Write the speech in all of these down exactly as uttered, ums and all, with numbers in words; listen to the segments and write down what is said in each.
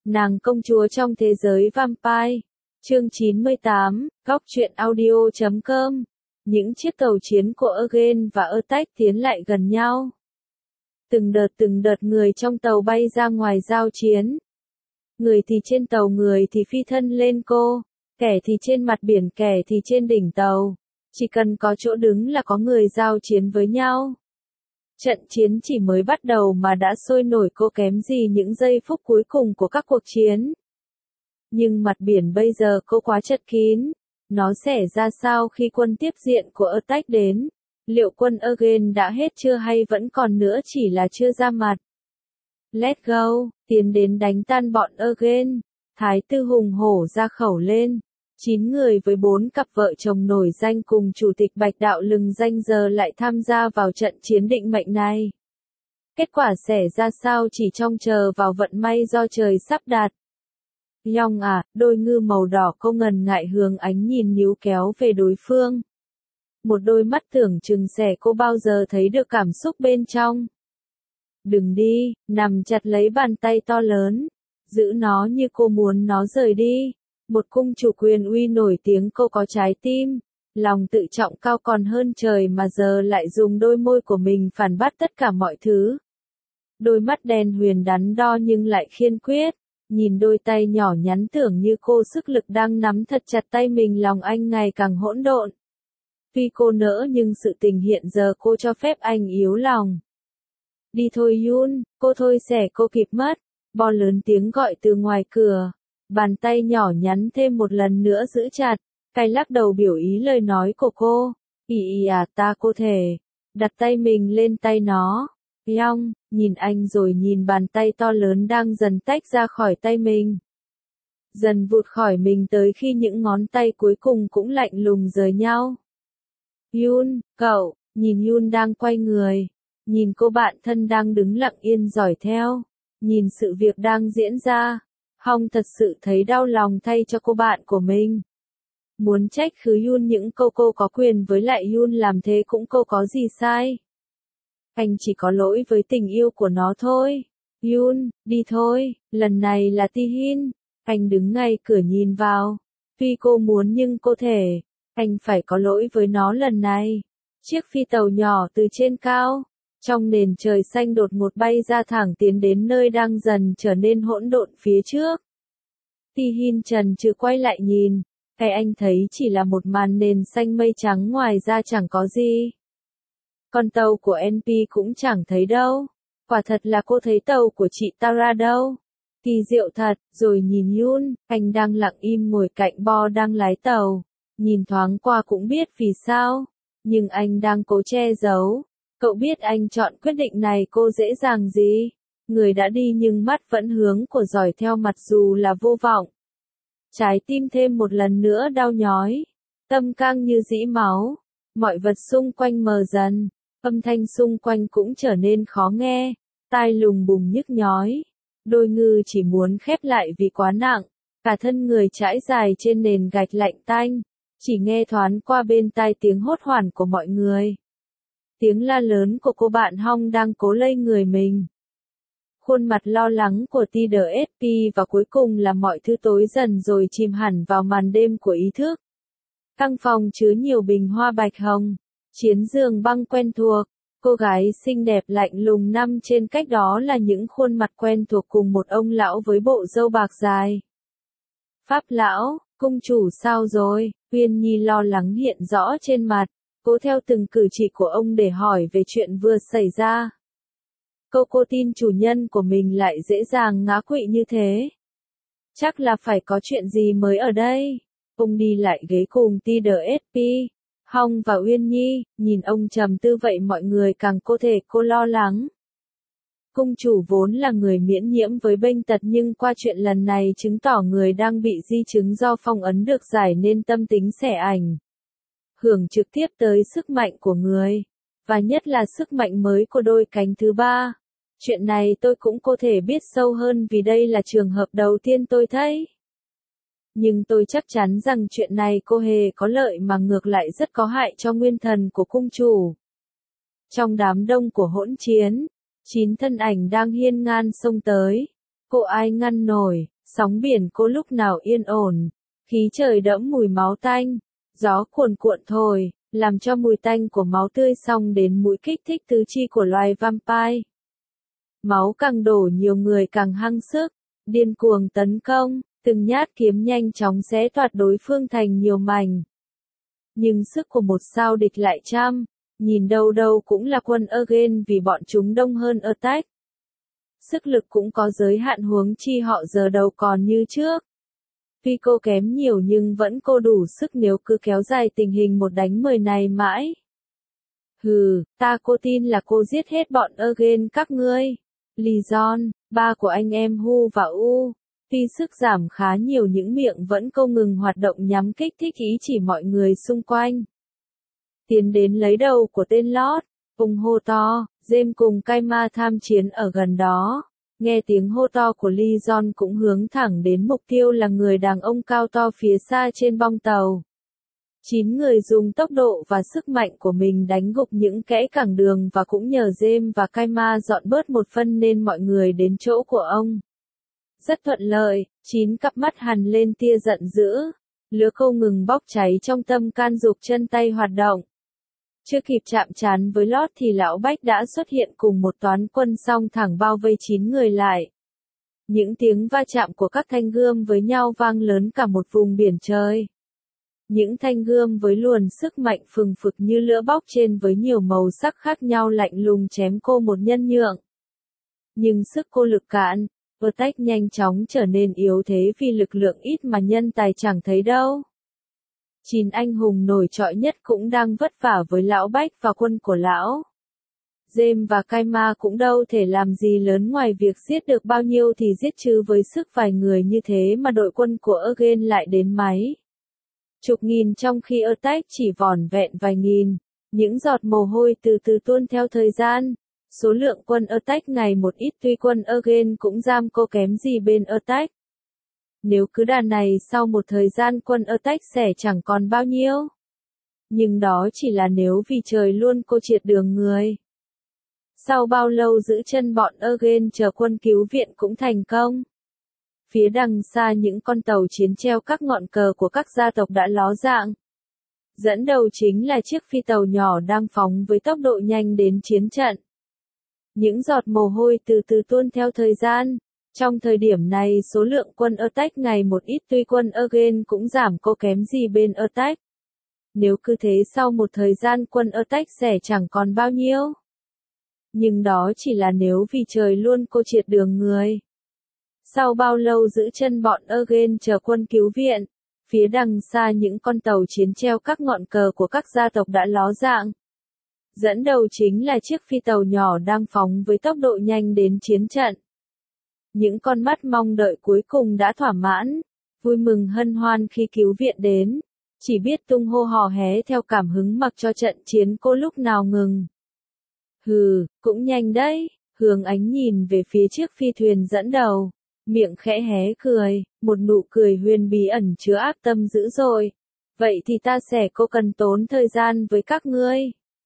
Nàng công chúa trong thế giới vampire. Chương chín mươi tám, góc truyện audio chấm com. Những chiếc tàu chiến của Eugen và Attack tiến lại gần nhau. Từng đợt từng đợt người trong tàu bay ra ngoài giao chiến. Người thì trên tàu, người thì phi thân lên cô, kẻ thì trên mặt biển, kẻ thì trên đỉnh tàu. Chỉ cần có chỗ đứng là có người giao chiến với nhau. Trận chiến chỉ mới bắt đầu mà đã sôi nổi cô kém gì những giây phút cuối cùng của các cuộc chiến. Nhưng mặt biển bây giờ cô quá chật kín. Nó sẽ ra sao khi quân tiếp diện của Attack đến? Liệu quân Eugen đã hết chưa hay vẫn còn nữa chỉ là chưa ra mặt? Let's go, tiến đến đánh tan bọn Eugen. Thái tử hùng hổ ra khẩu lên. Chín người với bốn cặp vợ chồng nổi danh cùng chủ tịch Bạch Đạo lừng danh giờ lại tham gia vào trận chiến định mệnh này. Kết quả sẽ ra sao chỉ trông chờ vào vận may do trời sắp đặt. Yong à, đôi ngư màu đỏ cô ngần ngại hướng ánh nhìn níu kéo về đối phương. Một đôi mắt tưởng chừng sẽ cô bao giờ thấy được cảm xúc bên trong. Đừng đi, nằm chặt lấy bàn tay to lớn. Giữ nó như cô muốn nó rời đi. Một cung chủ quyền uy nổi tiếng, cô có trái tim, lòng tự trọng cao còn hơn trời mà giờ lại dùng đôi môi của mình phản bác tất cả mọi thứ. Đôi mắt đen huyền đắn đo nhưng lại kiên quyết, nhìn đôi tay nhỏ nhắn tưởng như cô sức lực đang nắm thật chặt tay mình, lòng anh ngày càng hỗn độn. Tuy cô nỡ nhưng sự tình hiện giờ cô cho phép anh yếu lòng. Đi thôi Yun, cô thôi sẽ cô kịp mất, bo lớn tiếng gọi từ ngoài cửa. Bàn tay nhỏ nhắn thêm một lần nữa giữ chặt, cay lắc đầu biểu ý lời nói của cô. Ý ý à, ta cô thể, đặt tay mình lên tay nó. Yong, nhìn anh rồi nhìn bàn tay to lớn đang dần tách ra khỏi tay mình. Dần vụt khỏi mình tới khi những ngón tay cuối cùng cũng lạnh lùng rời nhau. Yun, cậu, nhìn Yun đang quay người. Nhìn cô bạn thân đang đứng lặng yên dõi theo. Nhìn sự việc đang diễn ra. Hong thật sự thấy đau lòng thay cho cô bạn của mình. Muốn trách cứ Yun những câu cô có quyền với lại Yun làm thế cũng cô có gì sai. Anh chỉ có lỗi với tình yêu của nó thôi. Yun, đi thôi, lần này là Tihin. Anh đứng ngay cửa nhìn vào. Tuy cô muốn nhưng cô thể. Anh phải có lỗi với nó lần này. Chiếc phi tàu nhỏ từ trên cao. Trong nền trời xanh đột ngột bay ra thẳng tiến đến nơi đang dần trở nên hỗn độn phía trước. Tihin chần chừ quay lại nhìn, cái anh thấy chỉ là một màn nền xanh mây trắng, ngoài ra chẳng có gì. Con tàu của en pê cũng chẳng thấy đâu. Quả thật là cô thấy tàu của chị Tara đâu. Kỳ diệu thật, rồi nhìn Yun, anh đang lặng im ngồi cạnh bo đang lái tàu. Nhìn thoáng qua cũng biết vì sao, nhưng anh đang cố che giấu. Cậu biết anh chọn quyết định này cô dễ dàng gì? Người đã đi nhưng mắt vẫn hướng của dõi theo mặc dù là vô vọng. Trái tim thêm một lần nữa đau nhói. Tâm căng như dĩ máu. Mọi vật xung quanh mờ dần. Âm thanh xung quanh cũng trở nên khó nghe. Tai lùng bùng nhức nhói. Đôi ngư chỉ muốn khép lại vì quá nặng. Cả thân người trải dài trên nền gạch lạnh tanh. Chỉ nghe thoáng qua bên tai tiếng hốt hoảng của mọi người. Tiếng la lớn của cô bạn Hong đang cố lay người mình. Khuôn mặt lo lắng của tê đê ét pê và cuối cùng là mọi thứ tối dần rồi chìm hẳn vào màn đêm của ý thức. Căn phòng chứa nhiều bình hoa bạch hồng. Chiến giường băng quen thuộc. Cô gái xinh đẹp lạnh lùng nằm trên cách đó là những khuôn mặt quen thuộc cùng một ông lão với bộ râu bạc dài. Pháp lão, cung chủ sao rồi? Uyên Nhi lo lắng hiện rõ trên mặt. Cô theo từng cử chỉ của ông để hỏi về chuyện vừa xảy ra. Cô cô tin chủ nhân của mình lại dễ dàng ngã quỵ như thế. Chắc là phải có chuyện gì mới ở đây. Ông đi lại ghế cùng tê đê ét pê, Hong và Uyên Nhi, nhìn ông trầm tư vậy mọi người càng có thể cô lo lắng. Cung chủ vốn là người miễn nhiễm với bệnh tật nhưng qua chuyện lần này chứng tỏ người đang bị di chứng do phong ấn được giải nên tâm tính sẽ ảnh hưởng trực tiếp tới sức mạnh của người, và nhất là sức mạnh mới của đôi cánh thứ ba. Chuyện này tôi cũng có thể biết sâu hơn vì đây là trường hợp đầu tiên tôi thấy. Nhưng tôi chắc chắn rằng chuyện này cô hề có lợi mà ngược lại rất có hại cho nguyên thần của cung chủ. Trong đám đông của hỗn chiến, chín thân ảnh đang hiên ngang xông tới. Cô ai ngăn nổi, Sóng biển cô lúc nào yên ổn, khí trời đẫm mùi máu tanh, gió cuồn cuộn thổi, làm cho mùi tanh của máu tươi xông đến mũi kích thích tứ chi của loài vampire. Máu càng đổ nhiều người càng hăng sức, điên cuồng tấn công, từng nhát kiếm nhanh chóng xé toạc đối phương thành nhiều mảnh. Nhưng sức của một sao địch lại trăm, nhìn đâu đâu cũng là quân Ergen vì bọn chúng đông hơn Attack. Sức lực cũng có giới hạn, huống chi họ giờ đâu còn như trước. Tuy cô kém nhiều nhưng vẫn cô đủ sức nếu cứ kéo dài tình hình một đánh mười này mãi. Hừ, ta cô tin là cô giết hết bọn Ergen các ngươi. Legion, ba của anh em Hu và U, tuy sức giảm khá nhiều những miệng vẫn không ngừng hoạt động nhắm kích thích ý chỉ mọi người xung quanh. Tiến đến lấy đầu của tên Lord, ung hô to, James cùng Kaima tham chiến ở gần đó. Nghe tiếng hô to của Legion cũng hướng thẳng đến mục tiêu là người đàn ông cao to phía xa trên bong tàu. Chín người dùng tốc độ và sức mạnh của mình đánh gục những kẽ cản đường và cũng nhờ James và Kaima dọn bớt một phân nên mọi người đến chỗ của ông. Rất thuận lợi, chín cặp mắt hằn lên tia giận dữ. Lửa không ngừng bốc cháy trong tâm can dục chân tay hoạt động. Chưa kịp chạm trán với Lord thì lão Bách đã xuất hiện cùng một toán quân song thẳng bao vây chín người lại. Những tiếng va chạm của các thanh gươm với nhau vang lớn cả một vùng biển trời. Những thanh gươm với luồn sức mạnh phừng phực như lửa bốc trên với nhiều màu sắc khác nhau lạnh lùng chém cô một nhân nhượng. Nhưng sức cô lực cạn, Attack nhanh chóng trở nên yếu thế vì lực lượng ít mà nhân tài chẳng thấy đâu. Chín anh hùng nổi trội nhất cũng đang vất vả với lão Bách và quân của lão. James và Kaima cũng đâu thể làm gì lớn ngoài việc giết được bao nhiêu thì giết, chứ với sức vài người như thế mà đội quân của Ergen lại đến máy chục nghìn trong khi Attack chỉ vỏn vẹn vài nghìn. Những giọt mồ hôi từ từ tuôn theo thời gian. Số lượng quân Attack ngày một ít, tuy quân Ergen cũng giam cô kém gì bên Attack. Nếu cứ đà này sau một thời gian quân Attack sẽ chẳng còn bao nhiêu. Nhưng đó chỉ là nếu, vì trời luôn cô triệt đường người. Sau bao lâu giữ chân bọn Ergen chờ quân cứu viện cũng thành công. Phía đằng xa những con tàu chiến treo các ngọn cờ của các gia tộc đã ló dạng. Dẫn đầu chính là chiếc phi tàu nhỏ đang phóng với tốc độ nhanh đến chiến trận. Những giọt mồ hôi từ từ tuôn theo thời gian. Trong thời điểm này số lượng quân Attack ngày một ít, tuy quân Ergen cũng giảm cô kém gì bên Attack. Nếu cứ thế sau một thời gian quân Attack sẽ chẳng còn bao nhiêu. Nhưng đó chỉ là nếu, vì trời luôn cô triệt đường người. Sau bao lâu giữ chân bọn Ergen chờ quân cứu viện, phía đằng xa những con tàu chiến treo các ngọn cờ của các gia tộc đã ló dạng. Dẫn đầu chính là chiếc phi tàu nhỏ đang phóng với tốc độ nhanh đến chiến trận. Những con mắt mong đợi cuối cùng đã thỏa mãn, vui mừng hân hoan khi cứu viện đến, chỉ biết tung hô hò hé theo cảm hứng mặc cho trận chiến cô lúc nào ngừng. Hừ, cũng nhanh đấy, Hướng Ánh nhìn về phía chiếc phi thuyền dẫn đầu, miệng khẽ hé cười, một nụ cười huyền bí ẩn chứa ác tâm dữ dội. Vậy thì ta sẽ cô cần tốn thời gian với các ngươi.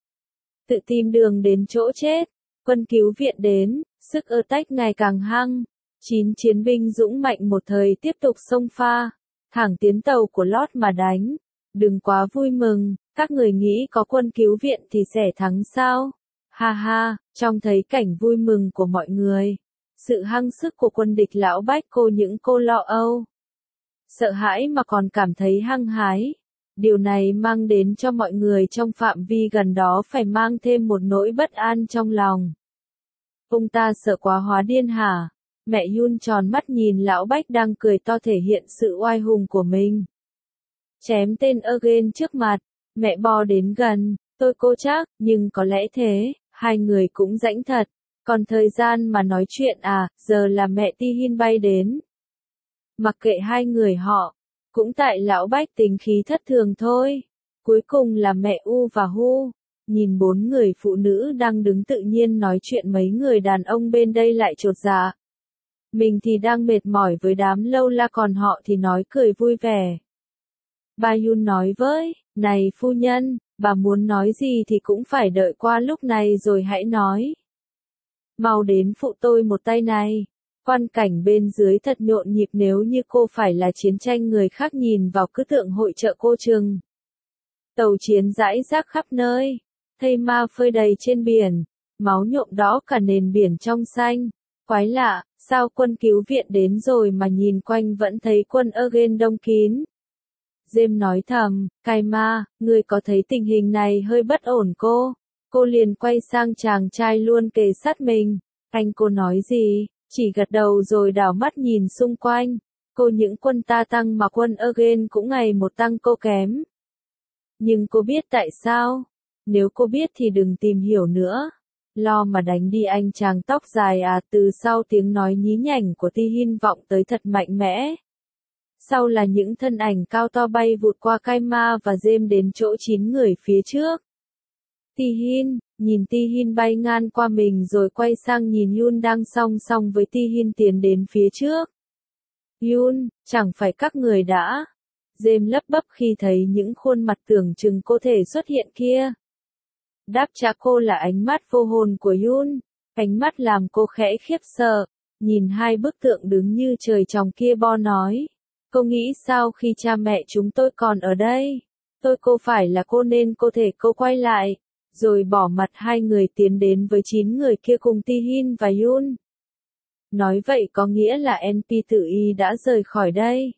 Tự tìm đường đến chỗ chết, quân cứu viện đến, sức Attack ngày càng hăng. Chín chiến binh dũng mạnh một thời tiếp tục xông pha, thẳng tiến tàu của Lord mà đánh. Đừng quá vui mừng, các người nghĩ có quân cứu viện thì sẽ thắng sao? Ha ha, trông thấy cảnh vui mừng của mọi người. Sự hăng sức của quân địch lão Bách cô những cô lo âu. Sợ hãi mà còn cảm thấy hăng hái. Điều này mang đến cho mọi người trong phạm vi gần đó phải mang thêm một nỗi bất an trong lòng. Ông ta sợ quá hóa điên hả? Mẹ Yun tròn mắt nhìn lão Bách đang cười to thể hiện sự oai hùng của mình. Chém tên Ergen trước mặt, mẹ bò đến gần, tôi cô chắc, nhưng có lẽ thế, hai người cũng rãnh thật. Còn thời gian mà nói chuyện à, giờ là mẹ Ti Hin bay đến. Mặc kệ hai người họ, cũng tại lão Bách tính khí thất thường thôi. Cuối cùng là mẹ U và Hu. Nhìn bốn người phụ nữ đang đứng tự nhiên nói chuyện, mấy người đàn ông bên đây lại chột dạ. Mình thì đang mệt mỏi với đám lâu la, còn họ thì nói cười vui vẻ. Bà Yun nói với, này phu nhân, bà muốn nói gì thì cũng phải đợi qua lúc này rồi hãy nói. Mau đến phụ tôi một tay này. Quan cảnh bên dưới thật nhộn nhịp, nếu như cô phải là chiến tranh người khác nhìn vào cứ tượng hội chợ cô chừng. Tàu chiến rải rác khắp nơi, thây ma phơi đầy trên biển, máu nhuộm đỏ cả nền biển trong xanh. Quái lạ, sao quân cứu viện đến rồi mà nhìn quanh vẫn thấy quân Eugen đông kín. James nói thầm, Kaima, ngươi có thấy tình hình này hơi bất ổn cô? Cô liền quay sang chàng trai luôn kề sát mình. Anh cô nói gì? Chỉ gật đầu rồi đảo mắt nhìn xung quanh. Cô những quân ta tăng mà quân Eugen cũng ngày một tăng cô kém. Nhưng cô biết tại sao? Nếu cô biết thì đừng tìm hiểu nữa. Lo mà đánh đi anh chàng tóc dài à. Từ sau tiếng nói nhí nhảnh của Ti Hin vọng tới thật mạnh mẽ. Sau là những thân ảnh cao to bay vụt qua Kaima và James đến chỗ chín người phía trước. Ti Hin, nhìn Ti Hin bay ngang qua mình rồi quay sang nhìn Yun đang song song với Ti Hin tiến đến phía trước. Yun, chẳng phải các người đã. James lắp bắp khi thấy những khuôn mặt tưởng chừng có thể xuất hiện kia. Đáp trả cô là ánh mắt vô hồn của Yun, ánh mắt làm cô khẽ khiếp sợ, nhìn hai bức tượng đứng như trời trồng kia bo nói. Cô nghĩ sao khi cha mẹ chúng tôi còn ở đây? Tôi cô phải là cô nên cô thể cô quay lại, rồi bỏ mặt hai người tiến đến với chín người kia cùng Ti Hin và Yun. Nói vậy có nghĩa là en pê tự y đã rời khỏi đây.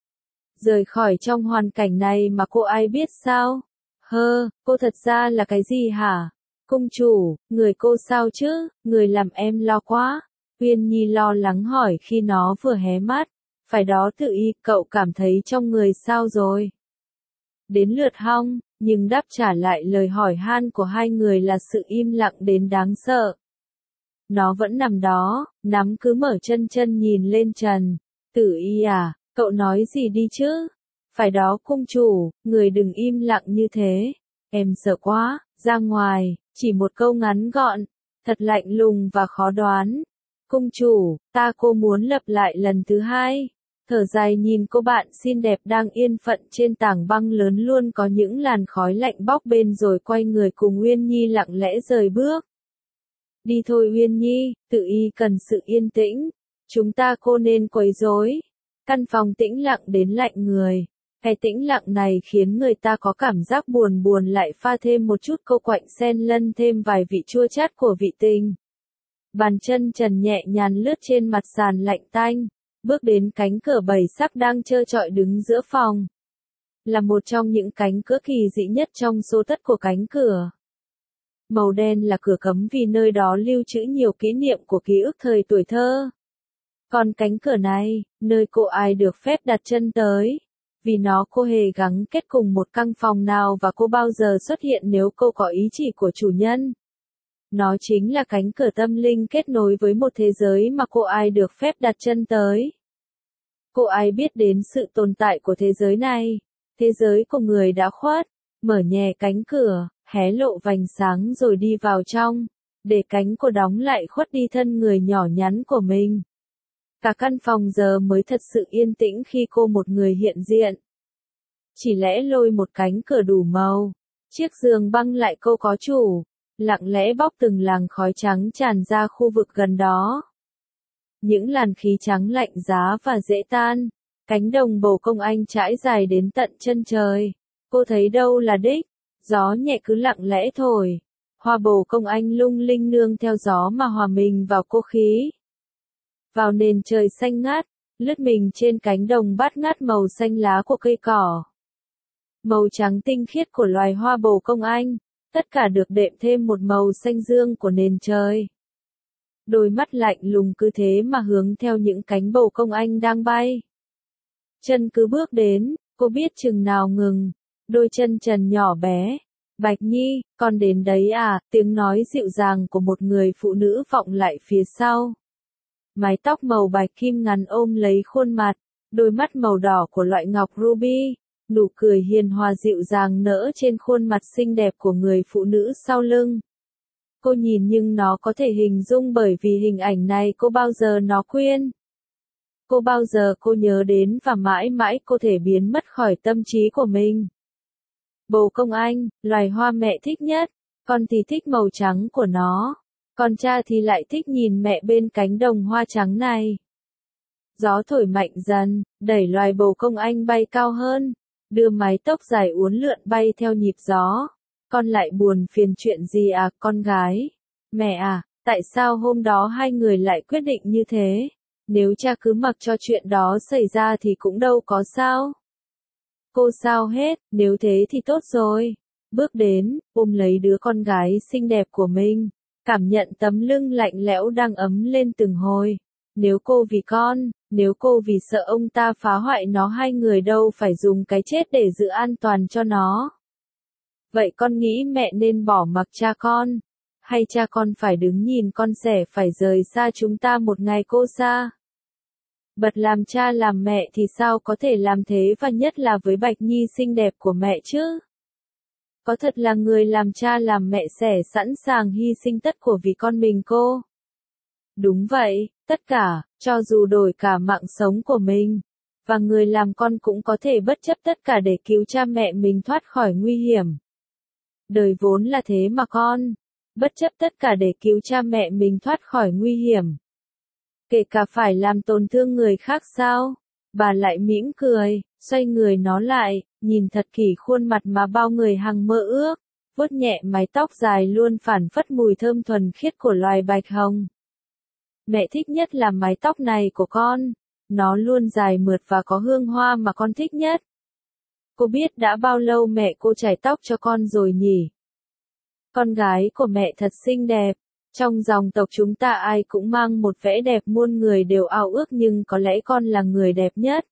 Rời khỏi trong hoàn cảnh này mà cô ai biết sao? Hơ, cô thật ra là cái gì hả? Cung chủ, người cô sao chứ? Người làm em lo quá. Uyên Nhi lo lắng hỏi khi nó vừa hé mắt. Phải đó tự y, cậu cảm thấy trong người sao rồi? Đến lượt Hong, nhưng đáp trả lại lời hỏi han của hai người là sự im lặng đến đáng sợ. Nó vẫn nằm đó, nắm cứ mở chân chân nhìn lên trần. Tử y à, cậu nói gì đi chứ? Phải đó cung chủ, người đừng im lặng như thế. Em sợ quá, ra ngoài, chỉ một câu ngắn gọn, thật lạnh lùng và khó đoán. Cung chủ, ta cô muốn lặp lại lần thứ hai. Thở dài nhìn cô bạn xinh đẹp đang yên phận trên tảng băng lớn luôn có những làn khói lạnh bốc bên rồi quay người cùng Uyên Nhi lặng lẽ rời bước. Đi thôi Uyên Nhi, tự y cần sự yên tĩnh. Chúng ta cô nên quấy rối. Căn phòng tĩnh lặng đến lạnh người. Cái tĩnh lặng này khiến người ta có cảm giác buồn buồn lại pha thêm một chút câu quạnh xen lẫn thêm vài vị chua chát của vị tình. Bàn chân trần nhẹ nhàng lướt trên mặt sàn lạnh tanh. Bước đến cánh cửa bảy sắc đang trơ trọi đứng giữa phòng. Là một trong những cánh cửa kỳ dị nhất trong số tất của cánh cửa. Màu đen là cửa cấm vì nơi đó lưu trữ nhiều kỷ niệm của ký ức thời tuổi thơ. Còn cánh cửa này, nơi cô ai được phép đặt chân tới. Vì nó cô hề gắng kết cùng một căn phòng nào và cô bao giờ xuất hiện nếu cô có ý chỉ của chủ nhân. Nó chính là cánh cửa tâm linh kết nối với một thế giới mà cô ai được phép đặt chân tới. Cô ai biết đến sự tồn tại của thế giới này, thế giới của người đã khuất, mở nhẹ cánh cửa, hé lộ vành sáng rồi đi vào trong, để cánh cô đóng lại khuất đi thân người nhỏ nhắn của mình. Cả căn phòng giờ mới thật sự yên tĩnh khi cô một người hiện diện. Chỉ lẽ lôi một cánh cửa đủ màu, chiếc giường băng lại cô có chủ. Lặng lẽ bóc từng làn khói trắng tràn ra khu vực gần đó. Những làn khí trắng lạnh giá và dễ tan. Cánh đồng bầu công anh trải dài đến tận chân trời. Cô thấy đâu là đích. Gió nhẹ cứ lặng lẽ thổi. Hoa bầu công anh lung linh nương theo gió mà hòa mình vào cô khí. Vào nền trời xanh ngát, lướt mình trên cánh đồng bát ngát màu xanh lá của cây cỏ. Màu trắng tinh khiết của loài hoa bầu công anh. Tất cả được đệm thêm một màu xanh dương của nền trời. Đôi mắt lạnh lùng cứ thế mà hướng theo những cánh bầu công anh đang bay. Chân cứ bước đến, cô biết chừng nào ngừng. Đôi chân trần nhỏ bé. Bạch Nhi, con đến đấy à, tiếng nói dịu dàng của một người phụ nữ vọng lại phía sau. Mái tóc màu bạch kim ngắn ôm lấy khuôn mặt, đôi mắt màu đỏ của loại ngọc ruby. Nụ cười hiền hòa dịu dàng nở trên khuôn mặt xinh đẹp của người phụ nữ sau lưng. Cô nhìn nhưng nó có thể hình dung bởi vì hình ảnh này cô bao giờ nó quên. Cô bao giờ cô nhớ đến và mãi mãi cô thể biến mất khỏi tâm trí của mình. Bầu công anh, loài hoa mẹ thích nhất, con thì thích màu trắng của nó. Còn cha thì lại thích nhìn mẹ bên cánh đồng hoa trắng này. Gió thổi mạnh dần, đẩy loài bồ công anh bay cao hơn, đưa mái tóc dài uốn lượn bay theo nhịp gió. Con lại buồn phiền chuyện gì à, con gái? Mẹ à, tại sao hôm đó hai người lại quyết định như thế? Nếu cha cứ mặc cho chuyện đó xảy ra thì cũng đâu có sao. Cô sao hết, nếu thế thì tốt rồi. Bước đến, ôm lấy đứa con gái xinh đẹp của mình, cảm nhận tấm lưng lạnh lẽo đang ấm lên từng hồi. Nếu cô vì con, nếu cô vì sợ ông ta phá hoại nó, hai người đâu phải dùng cái chết để giữ an toàn cho nó. Vậy con nghĩ mẹ nên bỏ mặc cha con? Hay cha con phải đứng nhìn con sẽ phải rời xa chúng ta một ngày cô xa? Bật làm cha làm mẹ thì sao có thể làm thế, và nhất là với Bạch Nhi xinh đẹp của mẹ chứ? Có thật là người làm cha làm mẹ sẽ sẵn sàng hy sinh tất của vì con mình cô? Đúng vậy, tất cả, cho dù đổi cả mạng sống của mình. Và người làm con cũng có thể bất chấp tất cả để cứu cha mẹ mình thoát khỏi nguy hiểm. Đời vốn là thế mà con. Bất chấp tất cả để cứu cha mẹ mình thoát khỏi nguy hiểm. Kể cả phải làm tổn thương người khác sao? Bà lại mỉm cười, xoay người nó lại, nhìn thật kỹ khuôn mặt mà bao người hằng mơ ước, vuốt nhẹ mái tóc dài luôn phảng phất mùi thơm thuần khiết của loài bạch hồng. Mẹ thích nhất là mái tóc này của con, nó luôn dài mượt và có hương hoa mà con thích nhất. Cô biết đã bao lâu mẹ cô chải tóc cho con rồi nhỉ? Con gái của mẹ thật xinh đẹp. Trong dòng tộc chúng ta ai cũng mang một vẻ đẹp, muôn người đều ao ước, nhưng có lẽ con là người đẹp nhất.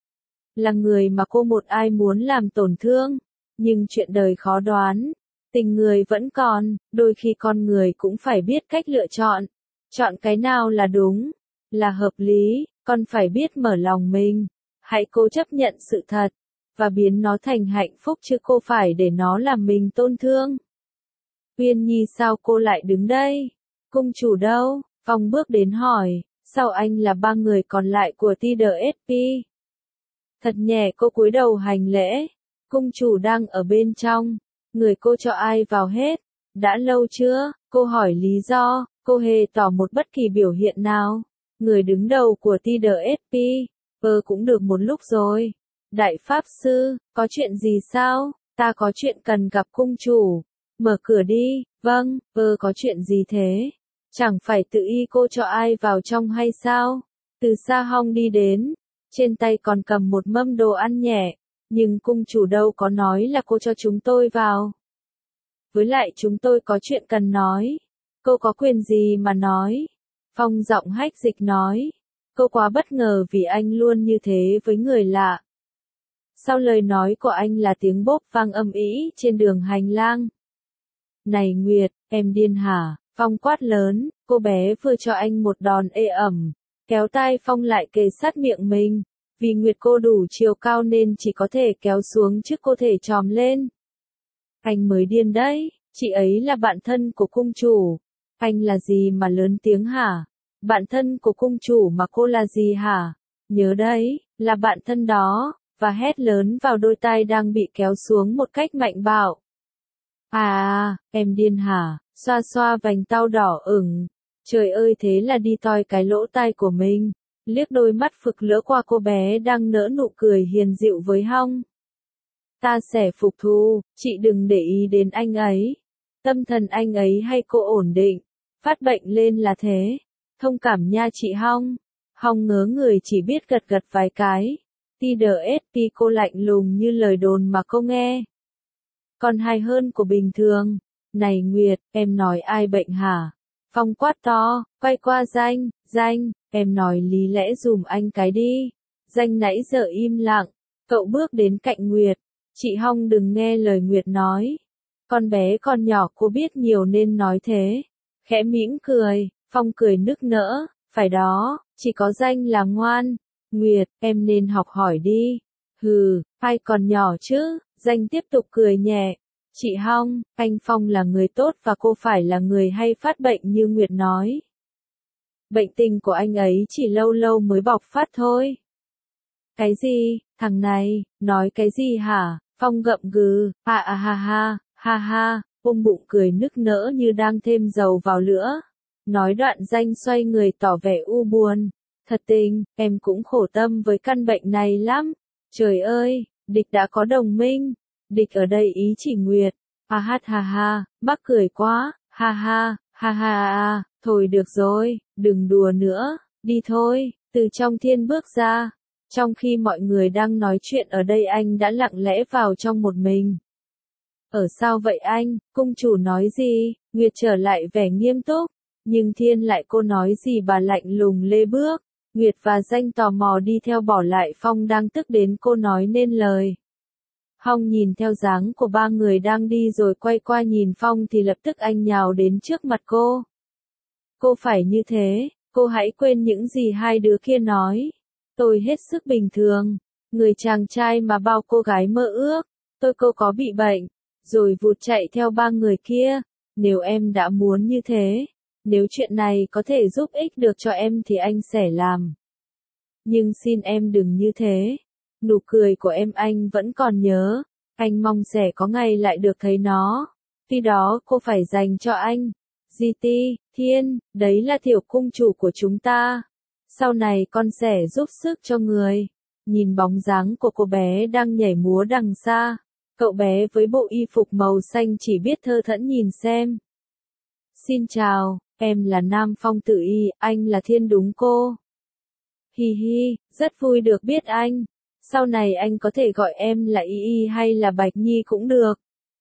Là người mà cô một ai muốn làm tổn thương. Nhưng chuyện đời khó đoán. Tình người vẫn còn, đôi khi con người cũng phải biết cách lựa chọn. Chọn cái nào là đúng, là hợp lý, con phải biết mở lòng mình. Hãy cố chấp nhận sự thật, và biến nó thành hạnh phúc, chứ cô phải để nó làm mình tổn thương. Uyên Nhi, sao cô lại đứng đây? Cung chủ đâu? Phong bước đến hỏi, sao anh là ba người còn lại của tê đê ét pê? Thật nhẹ, cô cúi đầu hành lễ. Cung chủ đang ở bên trong. Người cô cho ai vào hết? Đã lâu chưa? Cô hỏi lý do, cô hề tỏ một bất kỳ biểu hiện nào. Người đứng đầu của tê đê ét pê, ờ cũng được một lúc rồi. Đại Pháp Sư, có chuyện gì sao? Ta có chuyện cần gặp cung chủ. Mở cửa đi. Vâng, ơ có chuyện gì thế? Chẳng phải tự y cô cho ai vào trong hay sao? Từ Sa Hong đi đến, trên tay còn cầm một mâm đồ ăn nhẹ, nhưng cung chủ đâu có nói là cô cho chúng tôi vào. Với lại chúng tôi có chuyện cần nói. Cô có quyền gì mà nói? Phong giọng hách dịch nói. Cô quá bất ngờ vì anh luôn như thế với người lạ. Sau lời nói của anh là tiếng bốp vang âm ĩ trên đường hành lang. Này Nguyệt, em điên hả? Phong quát lớn, cô bé vừa cho anh một đòn ê ẩm, kéo tai Phong lại kề sát miệng mình. Vì Nguyệt cô đủ chiều cao nên chỉ có thể kéo xuống trước cô thể tròm lên. Anh mới điên đấy, chị ấy là bạn thân của cung chủ. Anh là gì mà lớn tiếng hả? Bạn thân của cung chủ mà cô là gì hả? Nhớ đấy, là bạn thân đó, và hét lớn vào đôi tai đang bị kéo xuống một cách mạnh bạo. À, em điên hả? Xoa xoa vành tao đỏ ửng. Trời ơi, thế là đi toi cái lỗ tai của mình. Liếc đôi mắt phực lỡ qua cô bé đang nở nụ cười hiền dịu với Hong. Ta sẽ phục thù, chị đừng để ý đến anh ấy. Tâm thần anh ấy hay cô ổn định. Phát bệnh lên là thế. Thông cảm nha chị Hong. Hong ngớ người chỉ biết gật gật vài cái. tê đê ét pê cô lạnh lùng như lời đồn mà cô nghe. Còn hay hơn của bình thường. Này Nguyệt, em nói ai bệnh hả? Phong quát to, quay qua Danh, Danh, em nói lý lẽ dùm anh cái đi. Danh nãy giờ im lặng, cậu bước đến cạnh Nguyệt. Chị Hong đừng nghe lời Nguyệt nói. Con bé còn nhỏ cô biết nhiều nên nói thế. Khẽ mỉm cười, Phong cười nức nở, phải đó, chỉ có Danh là ngoan. Nguyệt, em nên học hỏi đi. Hừ, ai còn nhỏ chứ? Danh tiếp tục cười nhẹ. Chị Hong, anh Phong là người tốt và cô phải là người hay phát bệnh như Nguyệt nói. Bệnh tình của anh ấy chỉ lâu lâu mới bộc phát thôi. Cái gì, thằng này, nói cái gì hả? Phong gậm gừ, à à ha ha, ha ha, ôm bụng cười nức nở như đang thêm dầu vào lửa. Nói đoạn danh xoay người tỏ vẻ u buồn. Thật tình, em cũng khổ tâm với căn bệnh này lắm. Trời ơi, địch đã có đồng minh. Địch ở đây ý chỉ Nguyệt. Ha ha ha ha, mắc cười quá, ha ha, ha ha ha, thôi được rồi, đừng đùa nữa, đi thôi, từ trong thiên bước ra. Trong khi mọi người đang nói chuyện ở đây anh đã lặng lẽ vào trong một mình. Ở sao vậy anh, cung chủ nói gì? Nguyệt trở lại vẻ nghiêm túc, nhưng thiên lại cô nói gì bà lạnh lùng lê bước. Nguyệt và Danh tò mò đi theo bỏ lại Phong đang tức đến cô nói nên lời. Hong nhìn theo dáng của ba người đang đi rồi quay qua nhìn Phong thì lập tức anh nhào đến trước mặt cô. Cô phải như thế, cô hãy quên những gì hai đứa kia nói. Tôi hết sức bình thường, người chàng trai mà bao cô gái mơ ước, tôi cô có bị bệnh, rồi vụt chạy theo ba người kia. Nếu em đã muốn như thế, nếu chuyện này có thể giúp ích được cho em thì anh sẽ làm. Nhưng xin em đừng như thế. Nụ cười của em anh vẫn còn nhớ, anh mong sẽ có ngày lại được thấy nó. Khi đó cô phải dành cho anh. gi ti, Thiên, đấy là tiểu cung chủ của chúng ta. Sau này con sẽ giúp sức cho người. Nhìn bóng dáng của cô bé đang nhảy múa đằng xa. Cậu bé với bộ y phục màu xanh chỉ biết thơ thẫn nhìn xem. Xin chào, em là Nam Phong Tử Y, anh là Thiên đúng cô. Hi hi, rất vui được biết anh. Sau này anh có thể gọi em là Y Y hay là Bạch Nhi cũng được.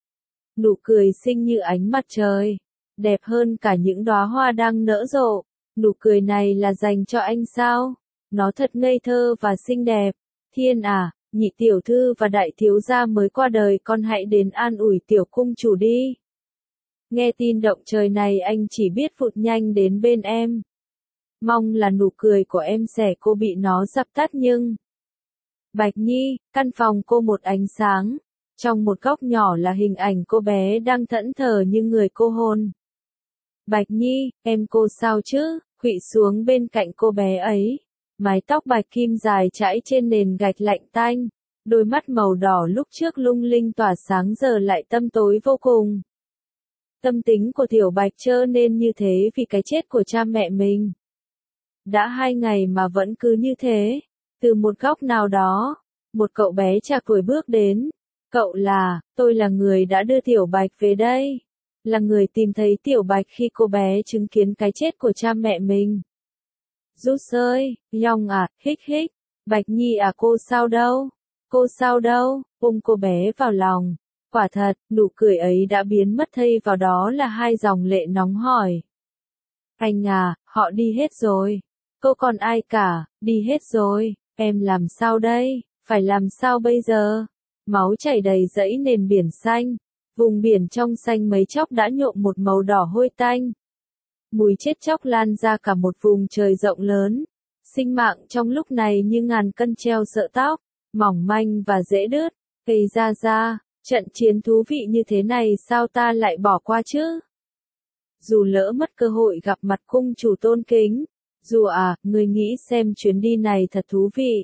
Nụ cười xinh như ánh mặt trời, đẹp hơn cả những đóa hoa đang nở rộ. Nụ cười này là dành cho anh sao? Nó thật ngây thơ và xinh đẹp. Thiên à, nhị tiểu thư và đại thiếu gia mới qua đời, con hãy đến an ủi tiểu cung chủ đi. Nghe tin động trời này anh chỉ biết vụt nhanh đến bên em. Mong là nụ cười của em sẽ cô bị nó dập tắt nhưng... Bạch Nhi, căn phòng cô một ánh sáng. Trong một góc nhỏ là hình ảnh cô bé đang thẫn thờ như người cô hôn. Bạch Nhi, em cô sao chứ? Khuỵu xuống bên cạnh cô bé ấy. Mái tóc bạch kim dài chãi trên nền gạch lạnh tanh. Đôi mắt màu đỏ lúc trước lung linh tỏa sáng giờ lại tăm tối vô cùng. Tâm tính của tiểu Bạch trở nên như thế vì cái chết của cha mẹ mình. Đã hai ngày mà vẫn cứ như thế. Từ một góc nào đó, một cậu bé trạc tuổi bước đến. Cậu là, tôi là người đã đưa tiểu Bạch về đây. Là người tìm thấy tiểu Bạch khi cô bé chứng kiến cái chết của cha mẹ mình. Rút ơi, Yong à, hích hích. Bạch Nhi à, cô sao đâu? Cô sao đâu? Ôm cô bé vào lòng. Quả thật, nụ cười ấy đã biến mất, thay vào đó là hai dòng lệ nóng hổi. Anh à, họ đi hết rồi. Cô còn ai cả, đi hết rồi. Em làm sao đây? Phải làm sao bây giờ? Máu chảy đầy dãy nền biển xanh. Vùng biển trong xanh mấy chốc đã nhuộm một màu đỏ hôi tanh. Mùi chết chóc lan ra cả một vùng trời rộng lớn. Sinh mạng trong lúc này như ngàn cân treo sợi tóc, mỏng manh và dễ đứt. Ây ra ra, trận chiến thú vị như thế này sao ta lại bỏ qua chứ? Dù lỡ mất cơ hội gặp mặt cung chủ tôn kính. Dù à, người nghĩ xem chuyến đi này thật thú vị.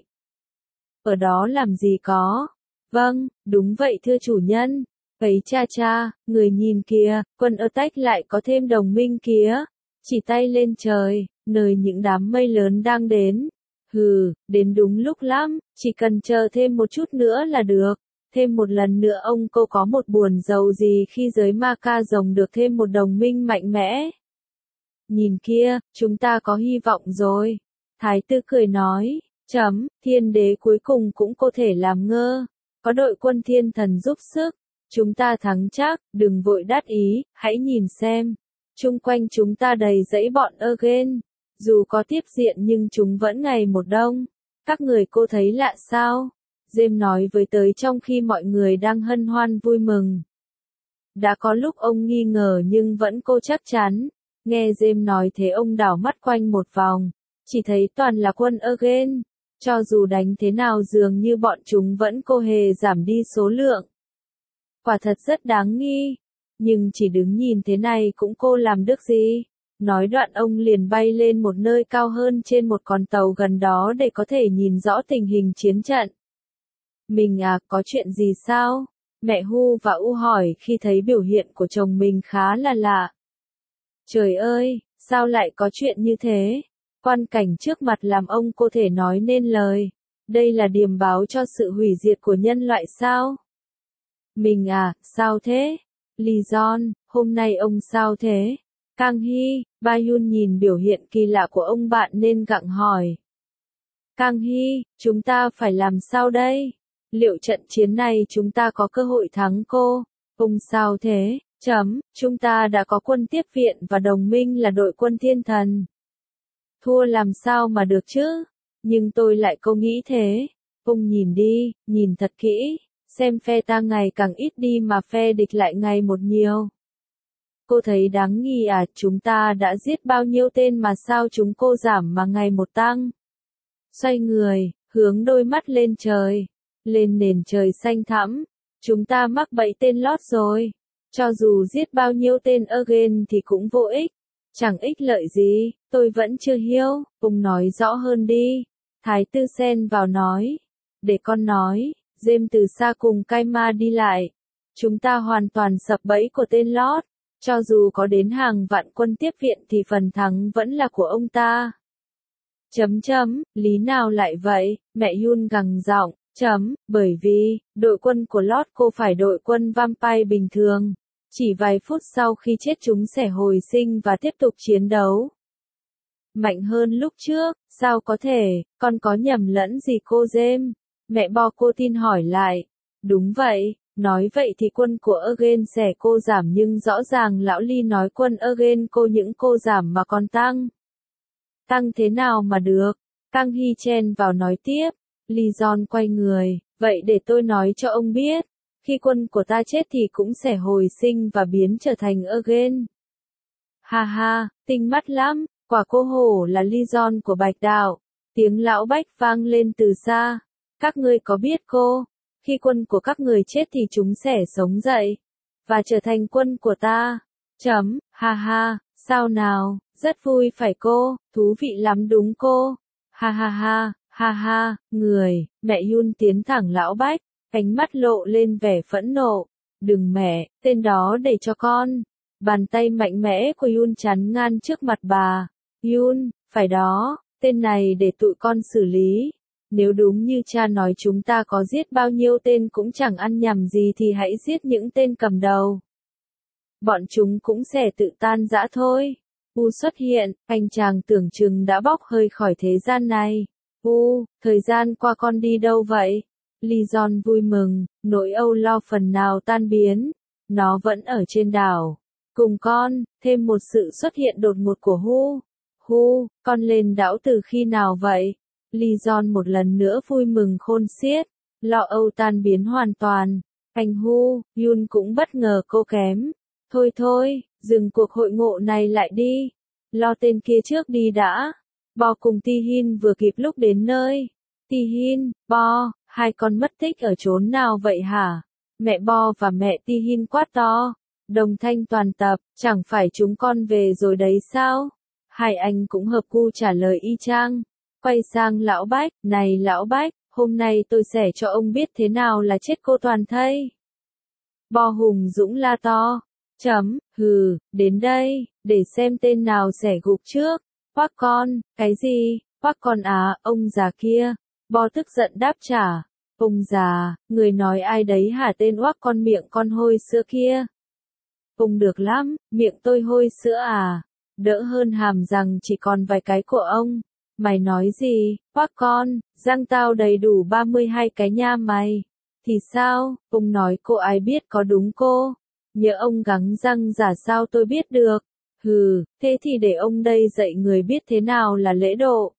Ở đó làm gì có? Vâng, đúng vậy thưa chủ nhân. Ấy cha cha, người nhìn kìa, quân Attack lại có thêm đồng minh kìa. Chỉ tay lên trời, nơi những đám mây lớn đang đến. Hừ, đến đúng lúc lắm, chỉ cần chờ thêm một chút nữa là được. Thêm một lần nữa ông cô có một buồn giàu gì khi giới ma ca rồng được thêm một đồng minh mạnh mẽ. Nhìn kia, chúng ta có hy vọng rồi. Thái tử cười nói, chấm, thiên đế cuối cùng cũng có thể làm ngơ. Có đội quân thiên thần giúp sức. Chúng ta thắng chắc, đừng vội đắc ý, hãy nhìn xem. Chung quanh chúng ta đầy dãy bọn Again. Dù có tiếp diện nhưng chúng vẫn ngày một đông. Các người cô thấy lạ sao? James nói với tới trong khi mọi người đang hân hoan vui mừng. Đã có lúc ông nghi ngờ nhưng vẫn cô chắc chắn. Nghe James nói thế ông đảo mắt quanh một vòng. Chỉ thấy toàn là quân Again. Cho dù đánh thế nào dường như bọn chúng vẫn cô hề giảm đi số lượng. Quả thật rất đáng nghi. Nhưng chỉ đứng nhìn thế này cũng cô làm được gì? Nói đoạn ông liền bay lên một nơi cao hơn trên một con tàu gần đó để có thể nhìn rõ tình hình chiến trận. Mình à, có chuyện gì sao? Mẹ Hu và U hỏi khi thấy biểu hiện của chồng mình khá là lạ. Trời ơi, Sao lại có chuyện như thế? Quan cảnh trước mặt làm ông cô thể nói nên lời. Đây là điềm báo cho sự hủy diệt của nhân loại sao? Mình à, sao thế? Lee John, hôm nay ông sao thế? Kang Hee, Bayun nhìn biểu hiện kỳ lạ của ông bạn nên gặng hỏi. Kang Hee, chúng ta phải làm sao đây? Liệu trận chiến này chúng ta có cơ hội thắng cô? Ông sao thế? Chấm, chúng ta đã có quân tiếp viện và đồng minh là đội quân thiên thần. Thua làm sao mà được chứ? Nhưng tôi lại không nghĩ thế. Ông nhìn đi, nhìn thật kỹ, xem phe ta ngày càng ít đi mà phe địch lại ngày một nhiều. Cô thấy đáng nghi à, chúng ta đã giết bao nhiêu tên mà sao chúng cô giảm mà ngày một tăng. Xoay người, hướng đôi mắt lên trời, lên nền trời xanh thẳm. Chúng ta mắc bẫy tên lót rồi. Cho dù giết bao nhiêu tên again thì cũng vô ích. Chẳng ích lợi gì, tôi vẫn chưa hiểu. Ông nói rõ hơn đi. Thái tử xen vào nói. Để con nói, James từ xa cùng Kaima đi lại. Chúng ta hoàn toàn sập bẫy của tên lót. Cho dù có đến hàng vạn quân tiếp viện thì phần thắng vẫn là của ông ta. Chấm chấm, lý nào lại vậy? Mẹ Yun gằn giọng. Chấm, bởi vì, đội quân của Lord cô phải đội quân vampire bình thường. Chỉ vài phút sau khi chết chúng sẽ hồi sinh và tiếp tục chiến đấu. Mạnh hơn lúc trước, sao có thể, con có nhầm lẫn gì cô James? Mẹ Bo cô tin hỏi lại. Đúng vậy, nói vậy thì quân của again sẽ cô giảm nhưng rõ ràng lão Lee nói quân again cô những cô giảm mà còn tăng. Tăng thế nào mà được? Kang Hee chen vào nói tiếp. Lee John quay người, vậy để tôi nói cho ông biết, khi quân của ta chết thì cũng sẽ hồi sinh và biến trở thành again. Ha ha, tinh mắt lắm, quả cô hổ là Lee John của Bạch Đạo. Tiếng lão Bách vang lên từ xa. Các ngươi có biết cô, khi quân của các người chết thì chúng sẽ sống dậy, và trở thành quân của ta. Chấm, ha ha, sao nào, rất vui phải cô, thú vị lắm đúng cô. Ha ha ha. Ha ha, người, mẹ Yun tiến thẳng lão Bách, ánh mắt lộ lên vẻ phẫn nộ. Đừng mẹ, tên đó để cho con. Bàn tay mạnh mẽ của Yun chắn ngang trước mặt bà. Yun, phải đó, tên này để tụi con xử lý. Nếu đúng như cha nói chúng ta có giết bao nhiêu tên cũng chẳng ăn nhầm gì thì hãy giết những tên cầm đầu. Bọn chúng cũng sẽ tự tan rã thôi. U xuất hiện, anh chàng tưởng chừng đã bốc hơi khỏi thế gian này. U, thời gian qua con đi đâu vậy? Lee John vui mừng, nỗi âu lo phần nào tan biến. Nó vẫn ở trên đảo. Cùng con, thêm một sự xuất hiện đột ngột của Hu. Hu, con lên đảo từ khi nào vậy? Lee John một lần nữa vui mừng khôn xiết. Lo âu tan biến hoàn toàn. Anh Hu, Yun cũng bất ngờ cô kém. Thôi thôi, dừng cuộc hội ngộ này lại đi. Lo tên kia trước đi đã. Bo cùng Ti Hin vừa kịp lúc đến nơi. Ti Hin, Bo, hai con mất tích ở chốn nào vậy hả? Mẹ Bo và mẹ Ti Hin quát to. Đồng thanh toàn tập, chẳng phải chúng con về rồi đấy sao? Hai anh cũng hợp gu trả lời y chang. Quay sang lão Bách, này lão Bách, hôm nay tôi sẽ cho ông biết thế nào là chết cô toàn thây. Bo hùng dũng la to. Chấm, hừ, đến đây, để xem tên nào sẽ gục trước. Hoắc con, cái gì? Hoắc con à, ông già kia. Bo tức giận đáp trả. Ông già, người nói ai đấy hả tên Hoắc con miệng con hôi sữa kia? Ông được lắm, miệng tôi hôi sữa à? Đỡ hơn hàm rằng chỉ còn vài cái của ông. Mày nói gì, Hoắc con, răng tao đầy đủ ba mươi hai cái nha mày. Thì sao, ông nói cô ai biết có đúng cô? Nhớ ông gắng răng giả sao tôi biết được. Hừ, thế thì để ông đây dạy người biết thế nào là lễ độ.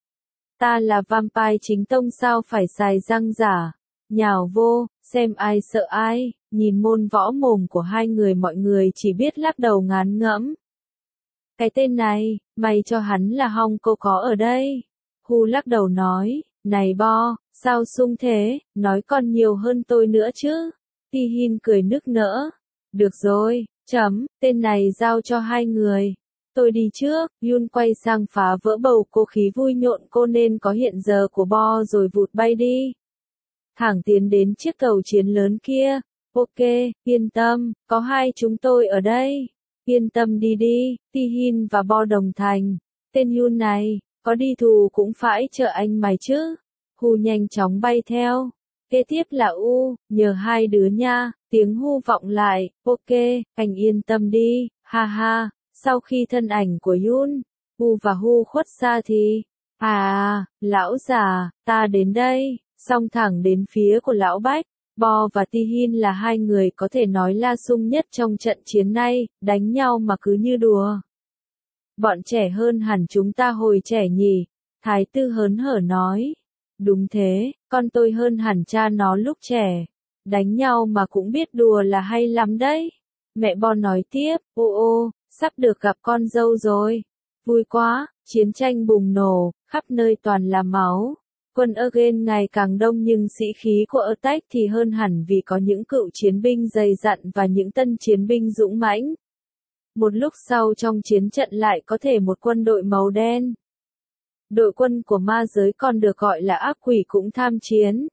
Ta là vampire chính tông sao phải xài răng giả. Nhào vô, xem ai sợ ai, nhìn môn võ mồm của hai người mọi người chỉ biết lắc đầu ngán ngẫm. Cái tên này, mày cho hắn là hong cô có ở đây. Hu lắc đầu nói, này Bo, sao sung thế, nói còn nhiều hơn tôi nữa chứ. Ti Hin cười nức nở. Được rồi, chấm, tên này giao cho hai người. Tôi đi trước, Yun quay sang phá vỡ bầu cô khí vui nhộn cô nên có hiện giờ của Bo rồi vụt bay đi. Thẳng tiến đến chiếc tàu chiến lớn kia. Ok, yên tâm, có hai chúng tôi ở đây. Yên tâm đi đi, Tihin và Bo đồng thành. Tên Yun này, có đi thù cũng phải chờ anh mày chứ. Hu nhanh chóng bay theo. Kế tiếp là U, nhờ hai đứa nha, tiếng Hu vọng lại, ok, anh yên tâm đi, ha ha. Sau khi thân ảnh của Yun, U và Hu khuất xa thì, à, lão già, ta đến đây, xong thẳng đến phía của lão Bách. Bo và Tihin là hai người có thể nói la sung nhất trong trận chiến này, đánh nhau mà cứ như đùa. Bọn trẻ hơn hẳn chúng ta hồi trẻ nhỉ, Thái Tư hớn hở nói. Đúng thế, con tôi hơn hẳn cha nó lúc trẻ. Đánh nhau mà cũng biết đùa là hay lắm đấy. Mẹ Bo nói tiếp, ô ô, sắp được gặp con dâu rồi. Vui quá, chiến tranh bùng nổ, khắp nơi toàn là máu. Quân Eugen ngày càng đông nhưng sĩ khí của Attack thì hơn hẳn vì có những cựu chiến binh dày dặn và những tân chiến binh dũng mãnh. Một lúc sau trong chiến trận lại có thể một quân đội màu đen. Đội quân của ma giới còn được gọi là ác quỷ cũng tham chiến.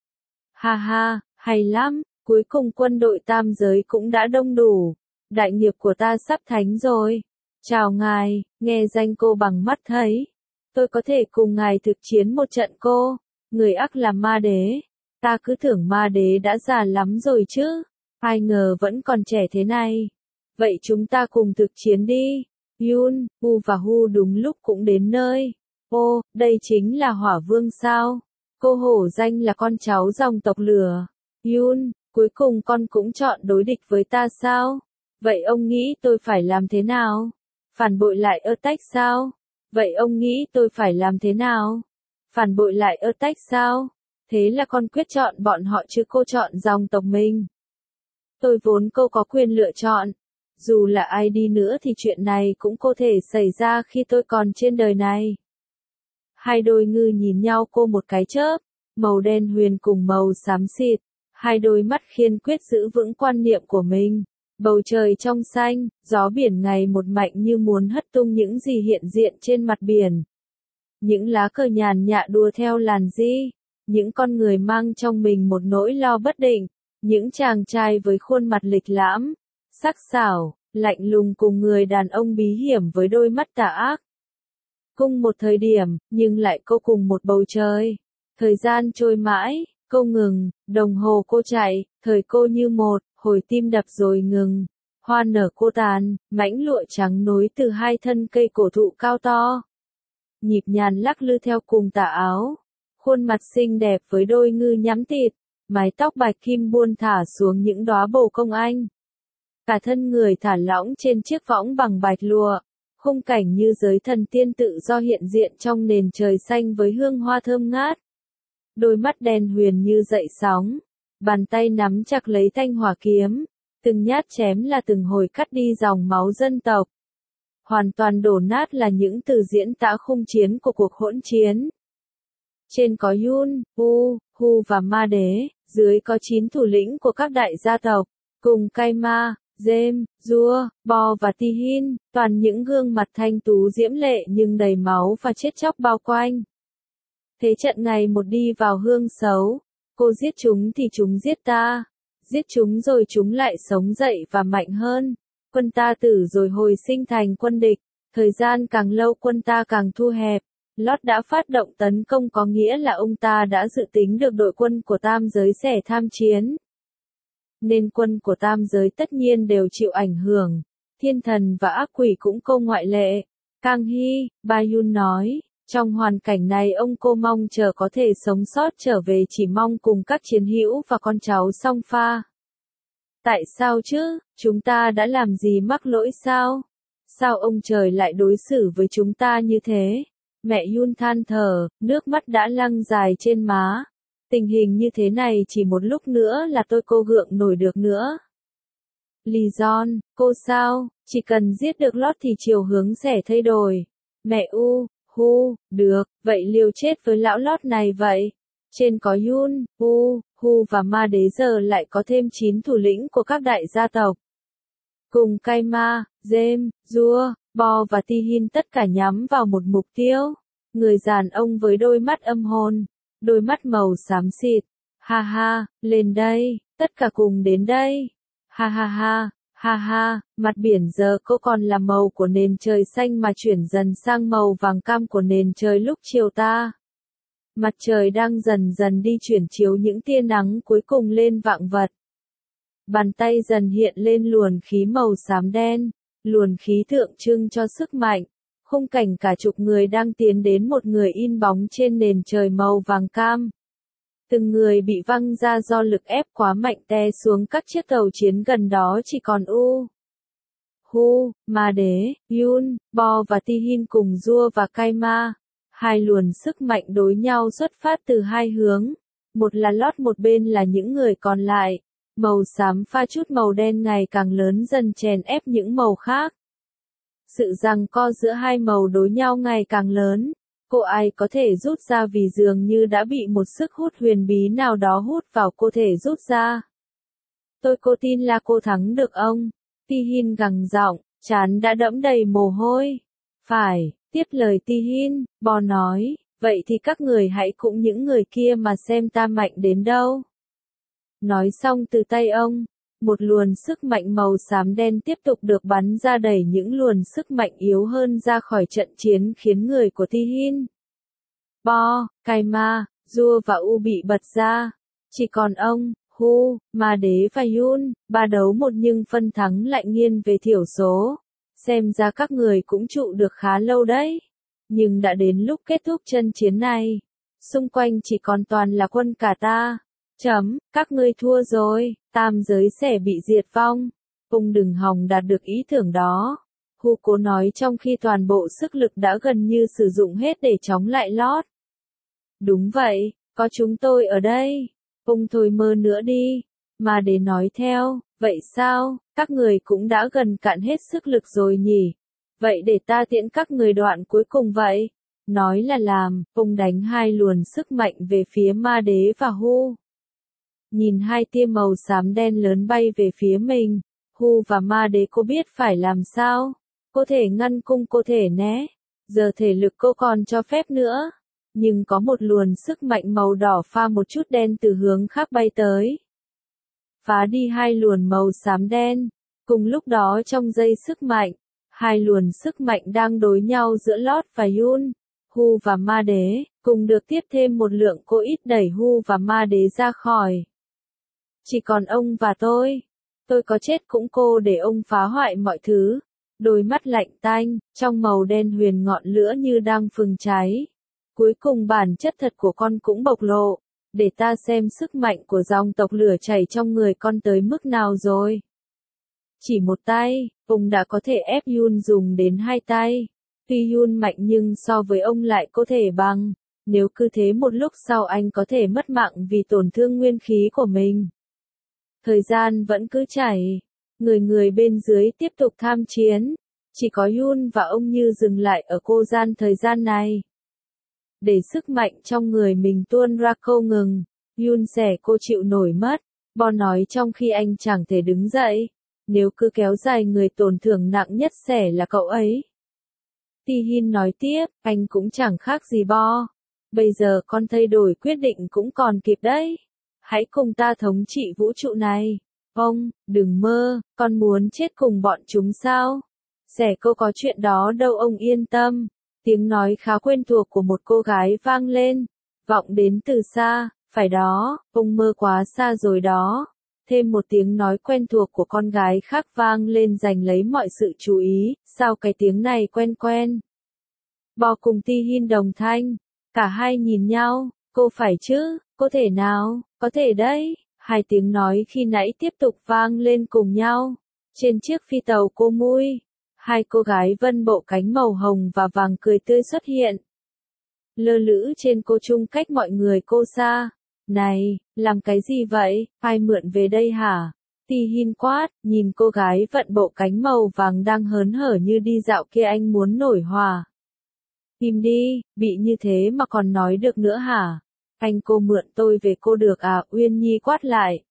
Ha ha, hay lắm, cuối cùng quân đội tam giới cũng đã đông đủ. Đại nghiệp của ta sắp thánh rồi. Chào ngài, nghe danh cô bằng mắt thấy. Tôi có thể cùng ngài thực chiến một trận cô. Người ác là ma đế. Ta cứ tưởng ma đế đã già lắm rồi chứ. Ai ngờ vẫn còn trẻ thế này. Vậy chúng ta cùng thực chiến đi. Yun, U và Hu đúng lúc cũng đến nơi. Ô, đây chính là Hỏa Vương sao? Cô hổ danh là con cháu dòng tộc lửa. Yun, cuối cùng con cũng chọn đối địch với ta sao? Vậy ông nghĩ tôi phải làm thế nào? Phản bội lại Attack sao? Vậy ông nghĩ tôi phải làm thế nào? Phản bội lại Attack sao? Thế là con quyết chọn bọn họ chứ cô chọn dòng tộc mình. Tôi vốn cô có quyền lựa chọn. Dù là ai đi nữa thì chuyện này cũng có thể xảy ra khi tôi còn trên đời này. Hai đôi ngư nhìn nhau cô một cái chớp, màu đen huyền cùng màu xám xịt. Hai đôi mắt khiên quyết giữ vững quan niệm của mình. Bầu trời trong xanh, gió biển ngày một mạnh như muốn hất tung những gì hiện diện trên mặt biển. Những lá cờ nhàn nhạ đua theo làn di. Những con người mang trong mình một nỗi lo bất định. Những chàng trai với khuôn mặt lịch lãm, sắc sảo, lạnh lùng cùng người đàn ông bí hiểm với đôi mắt tà ác. Cùng một thời điểm, nhưng lại cô cùng một bầu trời. Thời gian trôi mãi, cô ngừng, đồng hồ cô chạy, thời cô như một, hồi tim đập rồi ngừng. Hoa nở cô tàn, mảnh lụa trắng nối từ hai thân cây cổ thụ cao to. Nhịp nhàn lắc lư theo cùng tà áo. Khuôn mặt xinh đẹp với đôi ngư nhắm tịt, mái tóc bạch kim buôn thả xuống những đóa bồ công anh. Cả thân người thả lỏng trên chiếc võng bằng bạch lụa. Khung cảnh như giới thần tiên tự do hiện diện trong nền trời xanh với hương hoa thơm ngát. Đôi mắt đen huyền như dậy sóng. Bàn tay nắm chặt lấy thanh hỏa kiếm. Từng nhát chém là từng hồi cắt đi dòng máu dân tộc. Hoàn toàn đổ nát là những từ diễn tả khung chiến của cuộc hỗn chiến. Trên có Yun, U, Hu và Ma Đế, dưới có chín thủ lĩnh của các đại gia tộc, cùng Kaima, Jem, Dua, Bo và Tihin, toàn những gương mặt thanh tú diễm lệ nhưng đầy máu và chết chóc bao quanh. Thế trận ngày một đi vào hương xấu, cô giết chúng thì chúng giết ta, giết chúng rồi chúng lại sống dậy và mạnh hơn, quân ta tử rồi hồi sinh thành quân địch, thời gian càng lâu quân ta càng thu hẹp. Lót đã phát động tấn công có nghĩa là ông ta đã dự tính được đội quân của tam giới sẽ tham chiến. Nên quân của tam giới tất nhiên đều chịu ảnh hưởng. Thiên thần và ác quỷ cũng không ngoại lệ. Kang Hy, Bayun nói, trong hoàn cảnh này ông cô mong chờ có thể sống sót trở về chỉ mong cùng các chiến hữu và con cháu song pha. Tại sao chứ, chúng ta đã làm gì mắc lỗi sao? Sao ông trời lại đối xử với chúng ta như thế? Mẹ Yun than thở, nước mắt đã lăn dài trên má. Tình hình như thế này chỉ một lúc nữa là tôi cô gượng nổi được nữa. Lee John, cô sao, chỉ cần giết được Lót thì chiều hướng sẽ thay đổi. Mẹ U, Hu, được, vậy liều chết với lão Lót này vậy. Trên có Yun, U, Hu và Ma Đế giờ lại có thêm chín thủ lĩnh của các đại gia tộc. Cùng Kaima, Jem, Dua, Bo và Tihin tất cả nhắm vào một mục tiêu. Người đàn ông với đôi mắt âm hồn, đôi mắt màu xám xịt. Ha ha, lên đây, tất cả cùng đến đây. Ha ha ha, Ha ha, mặt biển giờ có còn là màu của nền trời xanh mà chuyển dần sang màu vàng cam của nền trời lúc chiều ta. Mặt trời đang dần dần đi chuyển chiếu những tia nắng cuối cùng lên vạn vật. Bàn tay dần hiện lên luồn khí màu xám đen, luồn khí tượng trưng cho sức mạnh. Khung cảnh cả chục người đang tiến đến một người in bóng trên nền trời màu vàng cam. Từng người bị văng ra do lực ép quá mạnh té xuống các chiếc tàu chiến gần đó chỉ còn U. Hu, Ma Đế, Yun, Bo và Tihin cùng Rua và Kaima. Hai luồn sức mạnh đối nhau xuất phát từ hai hướng. Một là lót một bên là những người còn lại. Màu xám pha chút màu đen ngày càng lớn dần chèn ép những màu khác. Sự giằng co giữa hai màu đối nhau ngày càng lớn. Cô ai có thể rút ra vì dường như đã bị một sức hút huyền bí nào đó hút vào cô thể rút ra. Tôi cô tin là cô thắng được ông. Tihin gằn giọng, trán đã đẫm đầy mồ hôi. Phải, tiếp lời Tihin, Bo nói, vậy thì các người hãy cũng những người kia mà xem ta mạnh đến đâu. Nói xong từ tay ông, một luồn sức mạnh màu xám đen tiếp tục được bắn ra đẩy những luồn sức mạnh yếu hơn ra khỏi trận chiến khiến người của Tihin, Bo, Kaima, Rua và U bị bật ra. Chỉ còn ông, Hu, Ma Đế và Yun, ba đấu một nhưng phân thắng lại nghiêng về thiểu số. Xem ra các người cũng trụ được khá lâu đấy. Nhưng đã đến lúc kết thúc trận chiến này. Xung quanh chỉ còn toàn là quân cả ta. Chấm, các ngươi thua rồi, tam giới sẽ bị diệt vong. Ông đừng hòng đạt được ý tưởng đó. Hu cố nói trong khi toàn bộ sức lực đã gần như sử dụng hết để chống lại lót. Đúng vậy, có chúng tôi ở đây. Ông thôi mơ nữa đi. Mà để nói theo, vậy sao, các người cũng đã gần cạn hết sức lực rồi nhỉ? Vậy để ta tiễn các người đoạn cuối cùng vậy. Nói là làm, ông đánh hai luồn sức mạnh về phía Ma Đế và Hu. Nhìn hai tia màu xám đen lớn bay về phía mình, Hu và Ma Đế cô biết phải làm sao. Cô thể ngăn cung cô thể né. Giờ thể lực cô còn cho phép nữa. Nhưng có một luồn sức mạnh màu đỏ pha một chút đen từ hướng khác bay tới. Phá đi hai luồn màu xám đen. Cùng lúc đó trong dây sức mạnh, hai luồn sức mạnh đang đối nhau giữa Lót và Yun, Hu và Ma Đế, cùng được tiếp thêm một lượng cô ít đẩy Hu và Ma Đế ra khỏi. Chỉ còn ông và tôi. Tôi có chết cũng cô để ông phá hoại mọi thứ. Đôi mắt lạnh tanh, trong màu đen huyền ngọn lửa như đang phừng cháy. Cuối cùng bản chất thật của con cũng bộc lộ. Để ta xem sức mạnh của dòng tộc lửa chảy trong người con tới mức nào rồi. Chỉ một tay, ông đã có thể ép Yun dùng đến hai tay. Tuy Yun mạnh nhưng so với ông lại có thể bằng. Nếu cứ thế một lúc sau anh có thể mất mạng vì tổn thương nguyên khí của mình. Thời gian vẫn cứ chảy. Người người bên dưới tiếp tục tham chiến. Chỉ có Yun và ông như dừng lại ở cô gian thời gian này. Để sức mạnh trong người mình tuôn ra không ngừng. Yun sẽ cô chịu nổi mất. Bo nói trong khi anh chẳng thể đứng dậy. Nếu cứ kéo dài người tổn thương nặng nhất sẽ là cậu ấy. Tihin nói tiếp, anh cũng chẳng khác gì Bo. Bây giờ con thay đổi quyết định cũng còn kịp đấy. Hãy cùng ta thống trị vũ trụ này. Ông, đừng mơ, con muốn chết cùng bọn chúng sao? Sẽ cô có chuyện đó đâu ông yên tâm. Tiếng nói khá quen thuộc của một cô gái vang lên. Vọng đến từ xa, phải đó, ông mơ quá xa rồi đó. Thêm một tiếng nói quen thuộc của con gái khác vang lên giành lấy mọi sự chú ý, sao cái tiếng này quen quen. Bo cùng Tihin đồng thanh, cả hai nhìn nhau, cô phải chứ, có thể nào, có thể đấy, hai tiếng nói khi nãy tiếp tục vang lên cùng nhau. Trên chiếc phi tàu cô Mui, hai cô gái vân bộ cánh màu hồng và vàng cười tươi xuất hiện. Lơ lửng trên cô trung cách mọi người cô xa. Này, làm cái gì vậy, ai mượn về đây hả? Tihin quát, nhìn cô gái vận bộ cánh màu vàng đang hớn hở như đi dạo kia anh muốn nổi hỏa. Im đi, bị như thế mà còn nói được nữa hả? Anh cô mượn tôi về cô được à? Uyên Nhi quát lại.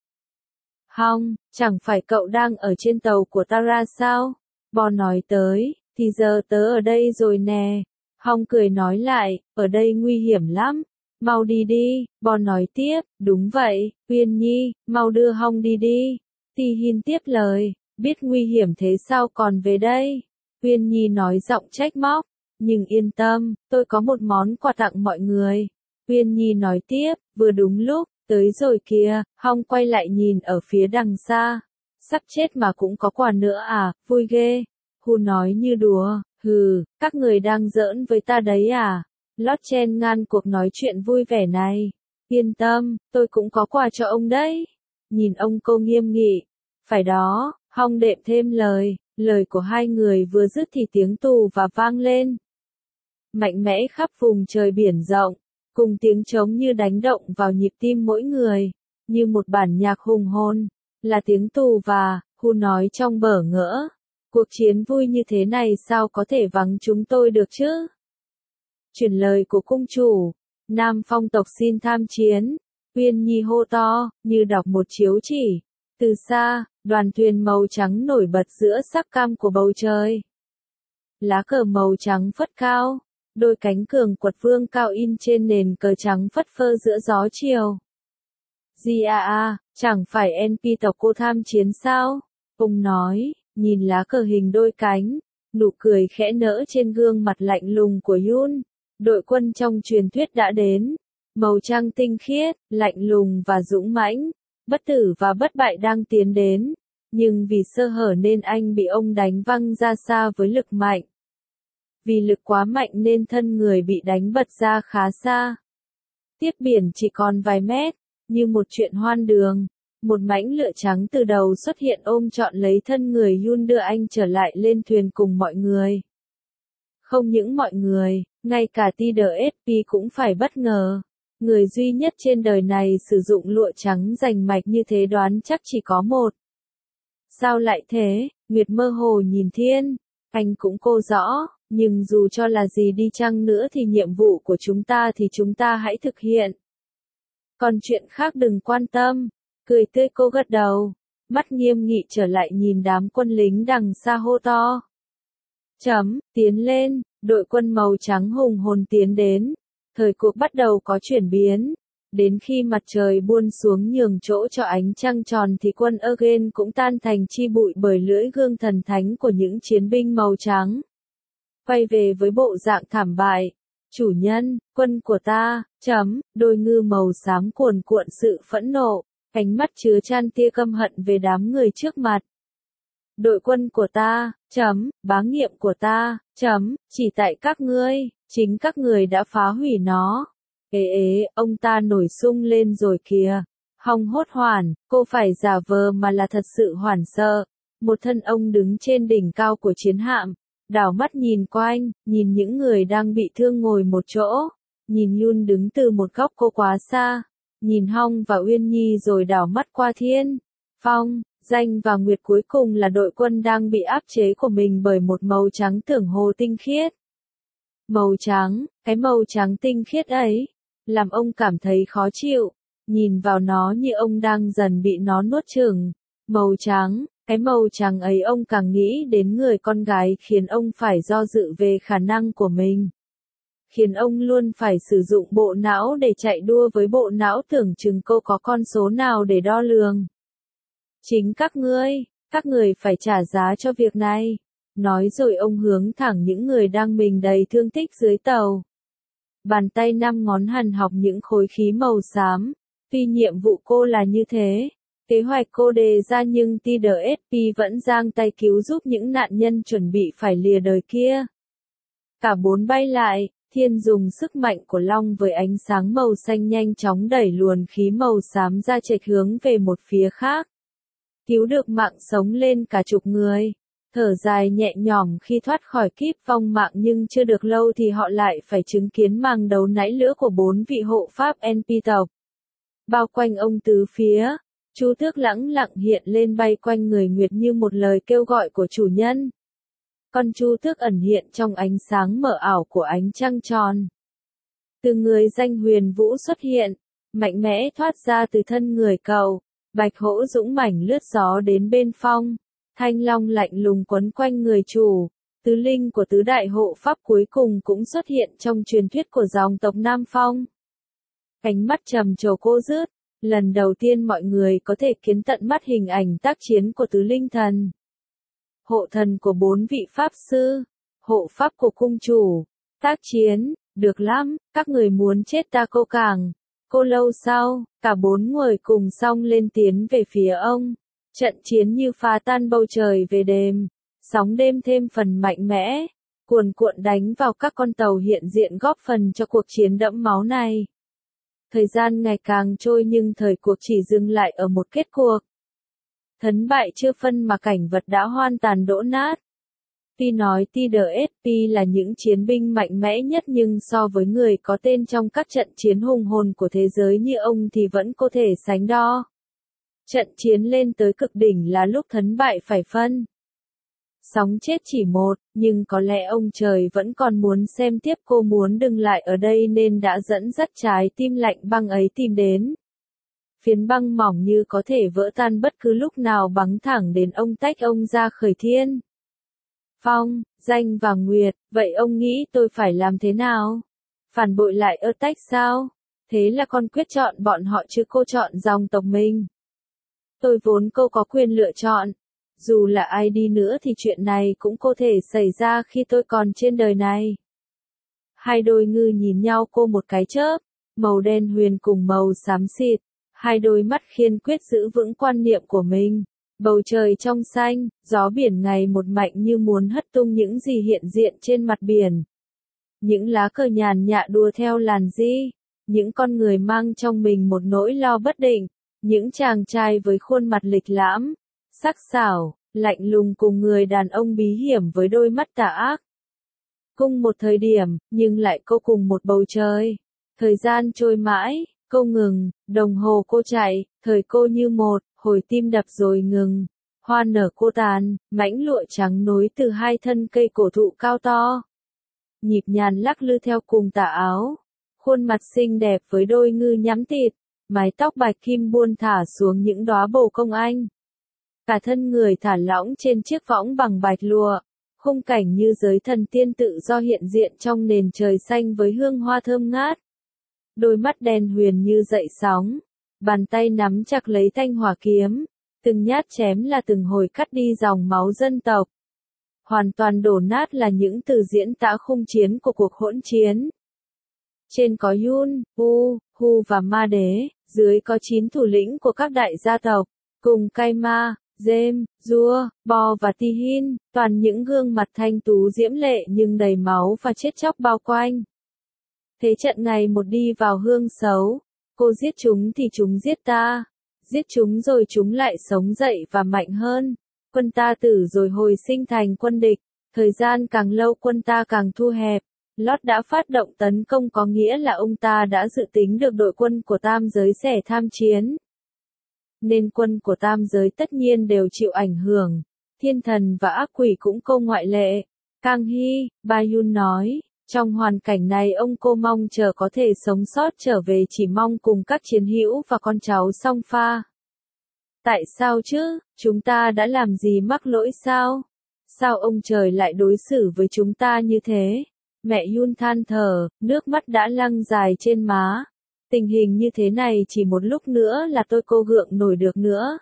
Hong, chẳng phải cậu đang ở trên tàu của ta ra sao? Bo nói tới, thì giờ tớ ở đây rồi nè. Hong cười nói lại, ở đây nguy hiểm lắm. Mau đi đi, Bo nói tiếp, đúng vậy, Uyên Nhi, mau đưa Hong đi đi. Tihin tiếp lời, biết nguy hiểm thế sao còn về đây? Uyên Nhi nói giọng trách móc, nhưng yên tâm, tôi có một món quà tặng mọi người. Uyên Nhi nói tiếp, vừa đúng lúc, tới rồi kìa, Hong quay lại nhìn ở phía đằng xa. Sắp chết mà cũng có quà nữa à, vui ghê. Hu nói như đùa, hừ, các người đang giỡn với ta đấy à? Lót Chen ngăn cuộc nói chuyện vui vẻ này. Yên tâm, tôi cũng có quà cho ông đấy. Nhìn ông cô nghiêm nghị. Phải đó, Hong đệm thêm lời, lời của hai người vừa dứt thì tiếng tù và vang lên. Mạnh mẽ khắp vùng trời biển rộng, cùng tiếng trống như đánh động vào nhịp tim mỗi người, như một bản nhạc hùng hồn, là tiếng tù và, Hu nói trong bỡ ngỡ. Cuộc chiến vui như thế này sao có thể vắng chúng tôi được chứ? Truyền lời của cung chủ, Nam Phong tộc xin tham chiến. Uyên Nhi hô to, như đọc một chiếu chỉ. Từ xa, đoàn thuyền màu trắng nổi bật giữa sắc cam của bầu trời. Lá cờ màu trắng phất cao, đôi cánh cường quật vương cao in trên nền cờ trắng phất phơ giữa gió chiều. Gì à à, chẳng phải en pê tộc cô tham chiến sao? Ông nói, nhìn lá cờ hình đôi cánh, nụ cười khẽ nở trên gương mặt lạnh lùng của Yun. Đội quân trong truyền thuyết đã đến. Màu trắng tinh khiết, lạnh lùng và dũng mãnh, bất tử và bất bại đang tiến đến. Nhưng vì sơ hở nên anh bị ông đánh văng ra xa với lực mạnh. Vì lực quá mạnh nên thân người bị đánh bật ra khá xa. Tiếp biển chỉ còn vài mét, như một chuyện hoan đường. Một mãnh lửa trắng từ đầu xuất hiện ôm trọn lấy thân người Yun đưa anh trở lại lên thuyền cùng mọi người. Không những mọi người, ngay cả tê đê ét pê cũng phải bất ngờ. Người duy nhất trên đời này sử dụng lụa trắng rành mạch như thế đoán chắc chỉ có một. Sao lại thế? Nguyệt mơ hồ nhìn thiên. Anh cũng cô rõ, nhưng dù cho là gì đi chăng nữa thì nhiệm vụ của chúng ta thì chúng ta hãy thực hiện. Còn chuyện khác đừng quan tâm. Cười tươi cô gật đầu. Mắt nghiêm nghị trở lại nhìn đám quân lính đằng xa hô to. Chấm, tiến lên, đội quân màu trắng hùng hồn tiến đến. Thời cuộc bắt đầu có chuyển biến. Đến khi mặt trời buông xuống nhường chỗ cho ánh trăng tròn thì quân Eugen cũng tan thành chi bụi bởi lưỡi gương thần thánh của những chiến binh màu trắng. Quay về với bộ dạng thảm bại. Chủ nhân, quân của ta, chấm, đôi ngư màu xám cuồn cuộn sự phẫn nộ, ánh mắt chứa chan tia căm hận về đám người trước mặt. Đội quân của ta, chấm, bá nghiệp của ta, chấm, chỉ tại các ngươi, chính các người đã phá hủy nó. Ê ế, ông ta nổi sung lên rồi kìa. Hong hốt hoảng, cô phải giả vờ mà là thật sự hoảng sợ. Một thân ông đứng trên đỉnh cao của chiến hạm, đảo mắt nhìn quanh, nhìn những người đang bị thương ngồi một chỗ, nhìn Yun đứng từ một góc cô quá xa, nhìn Hong và Uyên Nhi rồi đảo mắt qua Thiên, Phong, Danh và Nguyệt, cuối cùng là đội quân đang bị áp chế của mình bởi một màu trắng tưởng hồ tinh khiết. Màu trắng, cái màu trắng tinh khiết ấy, làm ông cảm thấy khó chịu, nhìn vào nó như ông đang dần bị nó nuốt chửng. Màu trắng, cái màu trắng ấy ông càng nghĩ đến người con gái khiến ông phải do dự về khả năng của mình. Khiến ông luôn phải sử dụng bộ não để chạy đua với bộ não tưởng chừng cô có con số nào để đo lường. Chính các ngươi, các người phải trả giá cho việc này. Nói rồi ông hướng thẳng những người đang mình đầy thương tích dưới tàu. Bàn tay năm ngón hằn học những khối khí màu xám. Tuy nhiệm vụ cô là như thế, kế hoạch cô đề ra nhưng tê đê ét pê vẫn giang tay cứu giúp những nạn nhân chuẩn bị phải lìa đời kia. Cả bốn bay lại, Thiên dùng sức mạnh của Long với ánh sáng màu xanh nhanh chóng đẩy luồn khí màu xám ra chệch hướng về một phía khác. Cứu được mạng sống lên cả chục người. Thở dài nhẹ nhõm khi thoát khỏi kíp vong mạng nhưng chưa được lâu thì họ lại phải chứng kiến màn đấu nãy lửa của bốn vị hộ pháp en pê tộc. Bao quanh ông tứ phía, Chu Tước lẳng lặng hiện lên bay quanh người Nguyệt như một lời kêu gọi của chủ nhân. Con Chu Tước ẩn hiện trong ánh sáng mờ ảo của ánh trăng tròn. Từ người Danh huyền vũ xuất hiện, mạnh mẽ thoát ra từ thân người cậu, bạch hổ dũng mãnh lướt gió đến bên Phong. Thanh long lạnh lùng quấn quanh người chủ, tứ linh của tứ đại hộ pháp cuối cùng cũng xuất hiện trong truyền thuyết của dòng tộc Nam Phong. Cánh mắt trầm trồ cô rứt, lần đầu tiên mọi người có thể kiến tận mắt hình ảnh tác chiến của tứ linh thần. hộ thần của bốn vị pháp sư, hộ pháp của cung chủ. Tác chiến, được lắm, các người muốn chết ta cô càng. Cô lâu sau, cả bốn người cùng song lên tiến về phía ông. Trận chiến như phá tan bầu trời về đêm, sóng đêm thêm phần mạnh mẽ, cuồn cuộn đánh vào các con tàu hiện diện góp phần cho cuộc chiến đẫm máu này. Thời gian ngày càng trôi nhưng thời cuộc chỉ dừng lại ở một kết cuộc. Thấn bại chưa phân mà cảnh vật đã hoàn toàn đổ nát. Tuy nói tê đê ét pê là những chiến binh mạnh mẽ nhất nhưng so với người có tên trong các trận chiến hùng hồn của thế giới như ông thì vẫn có thể sánh đo. Trận chiến lên tới cực đỉnh là lúc thấn bại phải phân. Sống chết chỉ một, nhưng có lẽ ông trời vẫn còn muốn xem tiếp cô muốn dừng lại ở đây nên đã dẫn dắt trái tim lạnh băng ấy tìm đến. Phiến băng mỏng như có thể vỡ tan bất cứ lúc nào bắn thẳng đến ông tách ông ra khởi thiên. Phong, Danh và Nguyệt, vậy ông nghĩ tôi phải làm thế nào? Phản bội lại ơ tách sao? Thế là con quyết chọn bọn họ chứ cô chọn dòng tộc mình. Tôi vốn cô có quyền lựa chọn. Dù là ai đi nữa thì chuyện này cũng có thể xảy ra khi tôi còn trên đời này. Hai đôi ngư nhìn nhau cô một cái chớp, màu đen huyền cùng màu xám xịt. Hai đôi mắt kiên quyết giữ vững quan niệm của mình. Bầu trời trong xanh, gió biển ngày một mạnh như muốn hất tung những gì hiện diện trên mặt biển. Những lá cờ nhàn nhạ đua theo làn di, những con người mang trong mình một nỗi lo bất định, những chàng trai với khuôn mặt lịch lãm, sắc sảo, lạnh lùng cùng người đàn ông bí hiểm với đôi mắt tà ác. Cùng một thời điểm, nhưng lại cô cùng một bầu trời. Thời gian trôi mãi, cô ngừng, đồng hồ cô chạy, thời cô như một, hồi tim đập rồi ngừng. Hoa nở cô tàn, mảnh lụa trắng nối từ hai thân cây cổ thụ cao to. Nhịp nhàn lắc lư theo cùng tà áo. Khuôn mặt xinh đẹp với đôi ngư nhắm tịt, mái tóc bạch kim buông thả xuống những đóa bồ công anh. Cả thân người thả lỏng trên chiếc võng bằng bạch lụa. Khung cảnh như giới thần tiên tự do hiện diện trong nền trời xanh với hương hoa thơm ngát. Đôi mắt đen huyền như dậy sóng, bàn tay nắm chặt lấy thanh hỏa kiếm, từng nhát chém là từng hồi cắt đi dòng máu dân tộc. Hoàn toàn đổ nát là những từ diễn tả khung chiến của cuộc hỗn chiến. Trên có Yun, U, Hu và Ma Đế, dưới có chín thủ lĩnh của các đại gia tộc, cùng Kaima, Jem, Dua, Bo và Tihin, toàn những gương mặt thanh tú diễm lệ nhưng đầy máu và chết chóc bao quanh. Thế trận ngày một đi vào hương xấu, cô giết chúng thì chúng giết ta, giết chúng rồi chúng lại sống dậy và mạnh hơn, quân ta tử rồi hồi sinh thành quân địch, thời gian càng lâu quân ta càng thu hẹp, Lót đã phát động tấn công có nghĩa là ông ta đã dự tính được đội quân của tam giới sẽ tham chiến. Nên quân của tam giới tất nhiên đều chịu ảnh hưởng, thiên thần và ác quỷ cũng không ngoại lệ. Kang Hy, Bayun nói. Trong hoàn cảnh này ông cô mong chờ có thể sống sót trở về chỉ mong cùng các chiến hữu và con cháu song pha. Tại sao chứ, chúng ta đã làm gì mắc lỗi sao? Sao ông trời lại đối xử với chúng ta như thế? Mẹ Yun than thở, nước mắt đã lăn dài trên má. Tình hình như thế này chỉ một lúc nữa là tôi cô gượng nổi được nữa.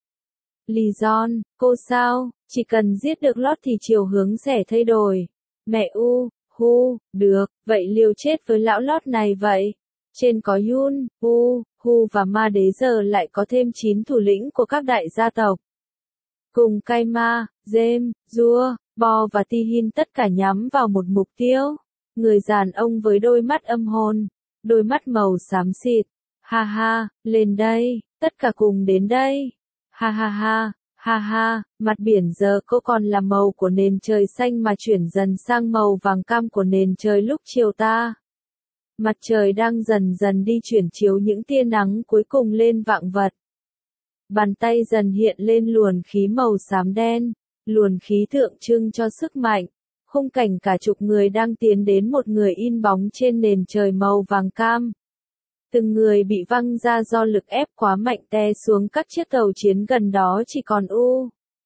Lee John, cô sao, chỉ cần giết được Lót thì chiều hướng sẽ thay đổi. Mẹ U, Hu, được, vậy liều chết với lão Lót này vậy. Trên có Yun, U, Hu và Ma Đế giờ lại có thêm chín thủ lĩnh của các đại gia tộc. Cùng Kaima, Jem, Dua, Bo và Tihin tất cả nhắm vào một mục tiêu. Người đàn ông với đôi mắt âm hồn, đôi mắt màu xám xịt. Ha ha, lên đây, tất cả cùng đến đây. Ha ha ha. Ha ha, mặt biển giờ cô còn là màu của nền trời xanh mà chuyển dần sang màu vàng cam của nền trời lúc chiều ta. Mặt trời đang dần dần đi chuyển chiếu những tia nắng cuối cùng lên vạn vật. Bàn tay dần hiện lên luồn khí màu xám đen, luồn khí tượng trưng cho sức mạnh. Khung cảnh cả chục người đang tiến đến một người in bóng trên nền trời màu vàng cam. Từng người bị văng ra do lực ép quá mạnh té xuống các chiếc tàu chiến gần đó chỉ còn U,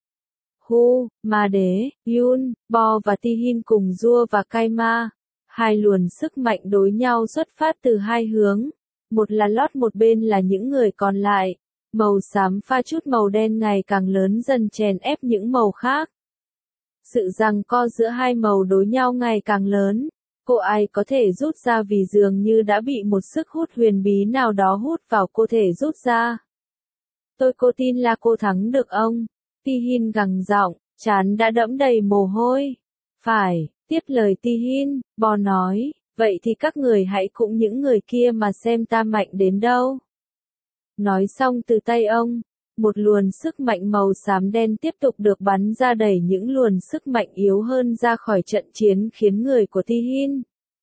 Hu, Ma Đế, Yun, Bo và Tihin cùng Dua và Kaima. Hai luồn sức mạnh đối nhau xuất phát từ hai hướng. Một là Lót một bên là những người còn lại. Màu xám pha chút màu đen ngày càng lớn dần chèn ép những màu khác. Sự giằng co giữa hai màu đối nhau ngày càng lớn. Cô ai có thể rút ra vì dường như đã bị một sức hút huyền bí nào đó hút vào cô thể rút ra. Tôi cô tin là cô thắng được ông. Ti-hin gằn giọng, trán đã đẫm đầy mồ hôi. Phải, tiếp lời Ti-hin, Bo nói, vậy thì các người hãy cũng những người kia mà xem ta mạnh đến đâu. Nói xong từ tay ông, một luồn sức mạnh màu xám đen tiếp tục được bắn ra đẩy những luồn sức mạnh yếu hơn ra khỏi trận chiến khiến người của Ti-hin,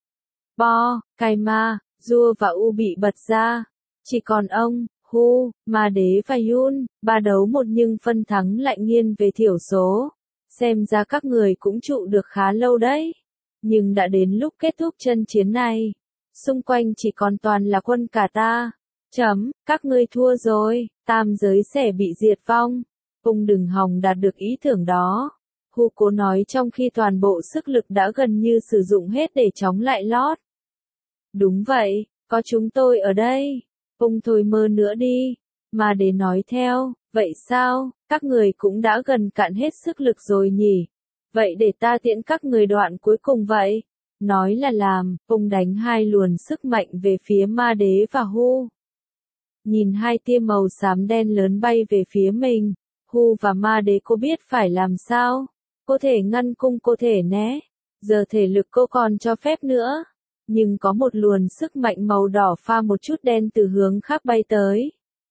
Bo, Kaima, Rua và U bị bật ra. Chỉ còn ông, Hu, Ma Đế và Yun, ba đấu một nhưng phân thắng lại nghiêng về thiểu số. Xem ra các người cũng trụ được khá lâu đấy. Nhưng đã đến lúc kết thúc trận chiến này. Xung quanh chỉ còn toàn là quân cả ta. Chấm, các ngươi thua rồi, tam giới sẽ bị diệt vong. Ông đừng hòng đạt được ý tưởng đó. Hu cố nói trong khi toàn bộ sức lực đã gần như sử dụng hết để chống lại Lót. Đúng vậy, có chúng tôi ở đây. Ông thôi mơ nữa đi. Mà để nói theo, vậy sao, các người cũng đã gần cạn hết sức lực rồi nhỉ? Vậy để ta tiễn các người đoạn cuối cùng vậy. Nói là làm, ông đánh hai luồn sức mạnh về phía Ma Đế và Hu. Nhìn hai tia màu xám đen lớn bay về phía mình, Hu và Ma Đế cô biết phải làm sao. Cô thể ngăn cung cô thể né. Giờ thể lực cô còn cho phép nữa. Nhưng có một luồn sức mạnh màu đỏ pha một chút đen từ hướng khác bay tới.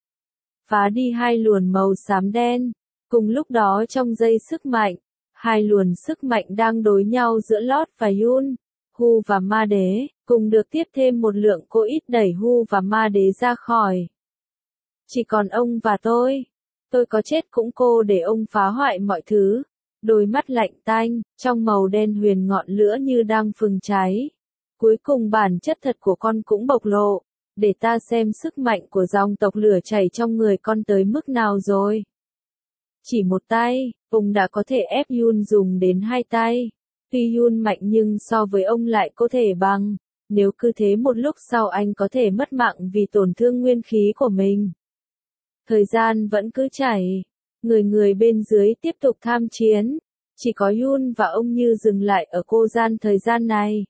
Phá đi hai luồn màu xám đen. Cùng lúc đó trong dây sức mạnh, hai luồn sức mạnh đang đối nhau giữa Lót và Yun, Hu và Ma Đế, cùng được tiếp thêm một lượng cô ít đẩy Hu và Ma Đế ra khỏi. Chỉ còn ông và tôi. Tôi có chết cũng cô để ông phá hoại mọi thứ. Đôi mắt lạnh tanh, trong màu đen huyền ngọn lửa như đang phừng cháy. Cuối cùng bản chất thật của con cũng bộc lộ. Để ta xem sức mạnh của dòng tộc lửa chảy trong người con tới mức nào rồi. Chỉ một tay, ông đã có thể ép Yun dùng đến hai tay. Tuy Yun mạnh nhưng so với ông lại có thể bằng. Nếu cứ thế một lúc sau anh có thể mất mạng vì tổn thương nguyên khí của mình. Thời gian vẫn cứ chảy. Người người bên dưới tiếp tục tham chiến. Chỉ có Yun và ông như dừng lại ở cô gian thời gian này.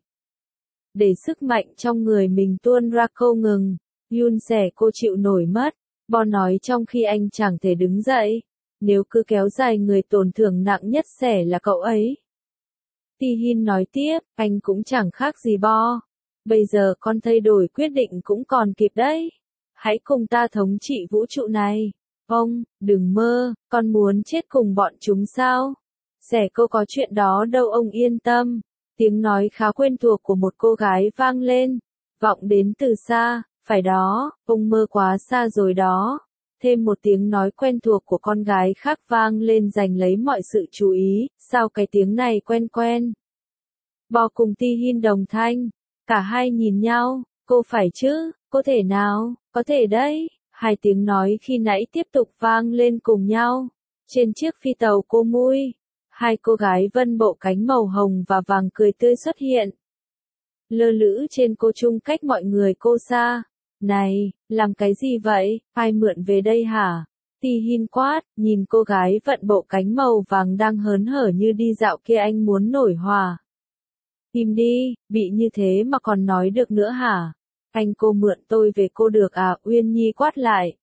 Để sức mạnh trong người mình tuôn ra không ngừng, Yun sẽ cô chịu nổi mất. Bo nói trong khi anh chẳng thể đứng dậy. Nếu cứ kéo dài người tổn thương nặng nhất sẽ là cậu ấy. Ti-hin nói tiếp, anh cũng chẳng khác gì Bo. Bây giờ con thay đổi quyết định cũng còn kịp đấy. Hãy cùng ta thống trị vũ trụ này. Ông, đừng mơ, con muốn chết cùng bọn chúng sao? Sẽ cô có chuyện đó đâu ông yên tâm. Tiếng nói khá quen thuộc của một cô gái vang lên. Vọng đến từ xa, phải đó, ông mơ quá xa rồi đó. Thêm một tiếng nói quen thuộc của con gái khác vang lên giành lấy mọi sự chú ý. Sao cái tiếng này quen quen? Bo cùng Ti-hin đồng thanh. Cả hai nhìn nhau, cô phải chứ, có thể nào, có thể đấy. Hai tiếng nói khi nãy tiếp tục vang lên cùng nhau. Trên chiếc phi tàu cô Mui, hai cô gái vân bộ cánh màu hồng và vàng cười tươi xuất hiện. Lơ lửng trên cô trung cách mọi người cô xa. Này, làm cái gì vậy, ai mượn về đây hả? Ti-hin quát, nhìn cô gái vận bộ cánh màu vàng đang hớn hở như đi dạo kia anh muốn nổi hỏa. Im đi, bị như thế mà còn nói được nữa hả? Anh cô mượn tôi về cô được à? Uyên Nhi quát lại.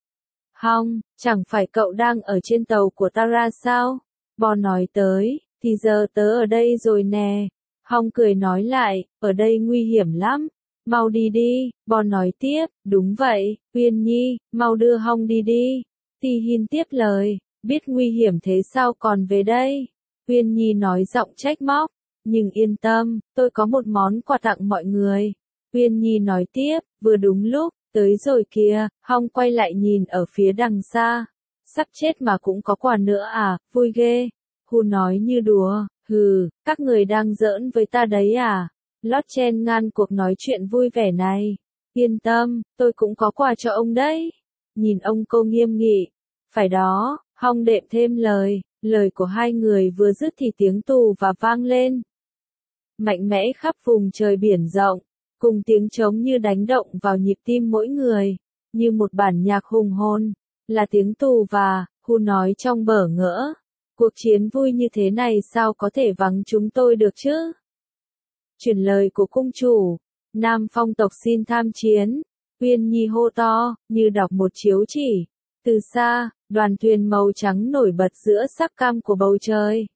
Hong, chẳng phải cậu đang ở trên tàu của Tara sao? Bo nói tới, thì giờ tớ ở đây rồi nè. Hong cười nói lại, ở đây nguy hiểm lắm. Mau đi đi, Bo nói tiếp, đúng vậy, Uyên Nhi, mau đưa Hong đi đi. Ti-hin tiếp lời, biết nguy hiểm thế sao còn về đây? Uyên Nhi nói giọng trách móc, nhưng yên tâm, tôi có một món quà tặng mọi người. Uyên Nhi nói tiếp, vừa đúng lúc, tới rồi kìa. Hong quay lại nhìn ở phía đằng xa. Sắp chết mà cũng có quà nữa à, vui ghê. Hu nói như đùa, hừ, các người đang giỡn với ta đấy à? Lót chen ngăn cuộc nói chuyện vui vẻ này. Yên tâm, tôi cũng có quà cho ông đấy. Nhìn ông cô nghiêm nghị. Phải đó, Hong đệm thêm lời. Lời của hai người vừa dứt thì tiếng tù và vang lên. Mạnh mẽ khắp vùng trời biển rộng. Cùng tiếng trống như đánh động vào nhịp tim mỗi người. Như một bản nhạc hùng hồn. Là tiếng tù và, Hu nói trong bỡ ngỡ. Cuộc chiến vui như thế này sao có thể vắng chúng tôi được chứ? Truyền lời của cung chủ, Nam Phong tộc xin tham chiến, Uyên Nhi hô to, như đọc một chiếu chỉ. Từ xa, đoàn thuyền màu trắng nổi bật giữa sắc cam của bầu trời.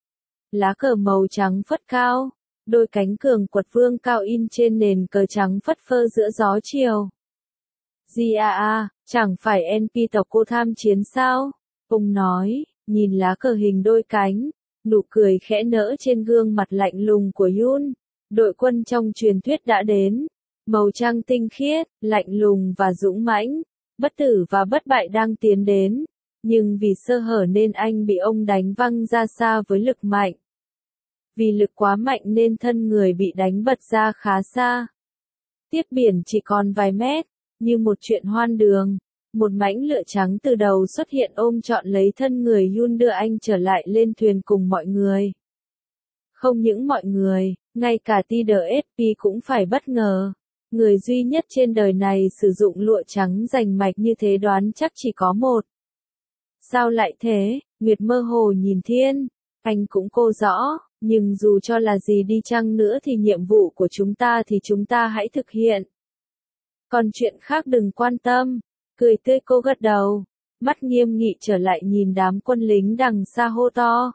Lá cờ màu trắng phất cao, đôi cánh cường quật vương cao in trên nền cờ trắng phất phơ giữa gió chiều. Di a a, chẳng phải en pê tộc cô tham chiến sao? Ông nói, nhìn lá cờ hình đôi cánh, nụ cười khẽ nở trên gương mặt lạnh lùng của Yun. Đội quân trong truyền thuyết đã đến, màu trắng tinh khiết, lạnh lùng và dũng mãnh, bất tử và bất bại đang tiến đến, nhưng vì sơ hở nên anh bị ông đánh văng ra xa với lực mạnh. Vì lực quá mạnh nên thân người bị đánh bật ra khá xa. Tiếp biển chỉ còn vài mét, như một chuyện hoang đường, một mảnh lửa trắng từ đầu xuất hiện ôm trọn lấy thân người Yun đưa anh trở lại lên thuyền cùng mọi người. Không những mọi người, ngay cả tê đê ét pê cũng phải bất ngờ. Người duy nhất trên đời này sử dụng lụa trắng rành mạch như thế đoán chắc chỉ có một. Sao lại thế? Nguyệt mơ hồ nhìn thiên. Anh cũng cô rõ, nhưng dù cho là gì đi chăng nữa thì nhiệm vụ của chúng ta thì chúng ta hãy thực hiện. Còn chuyện khác đừng quan tâm. Cười tươi cô gật đầu. Mắt nghiêm nghị trở lại nhìn đám quân lính đằng xa hô to.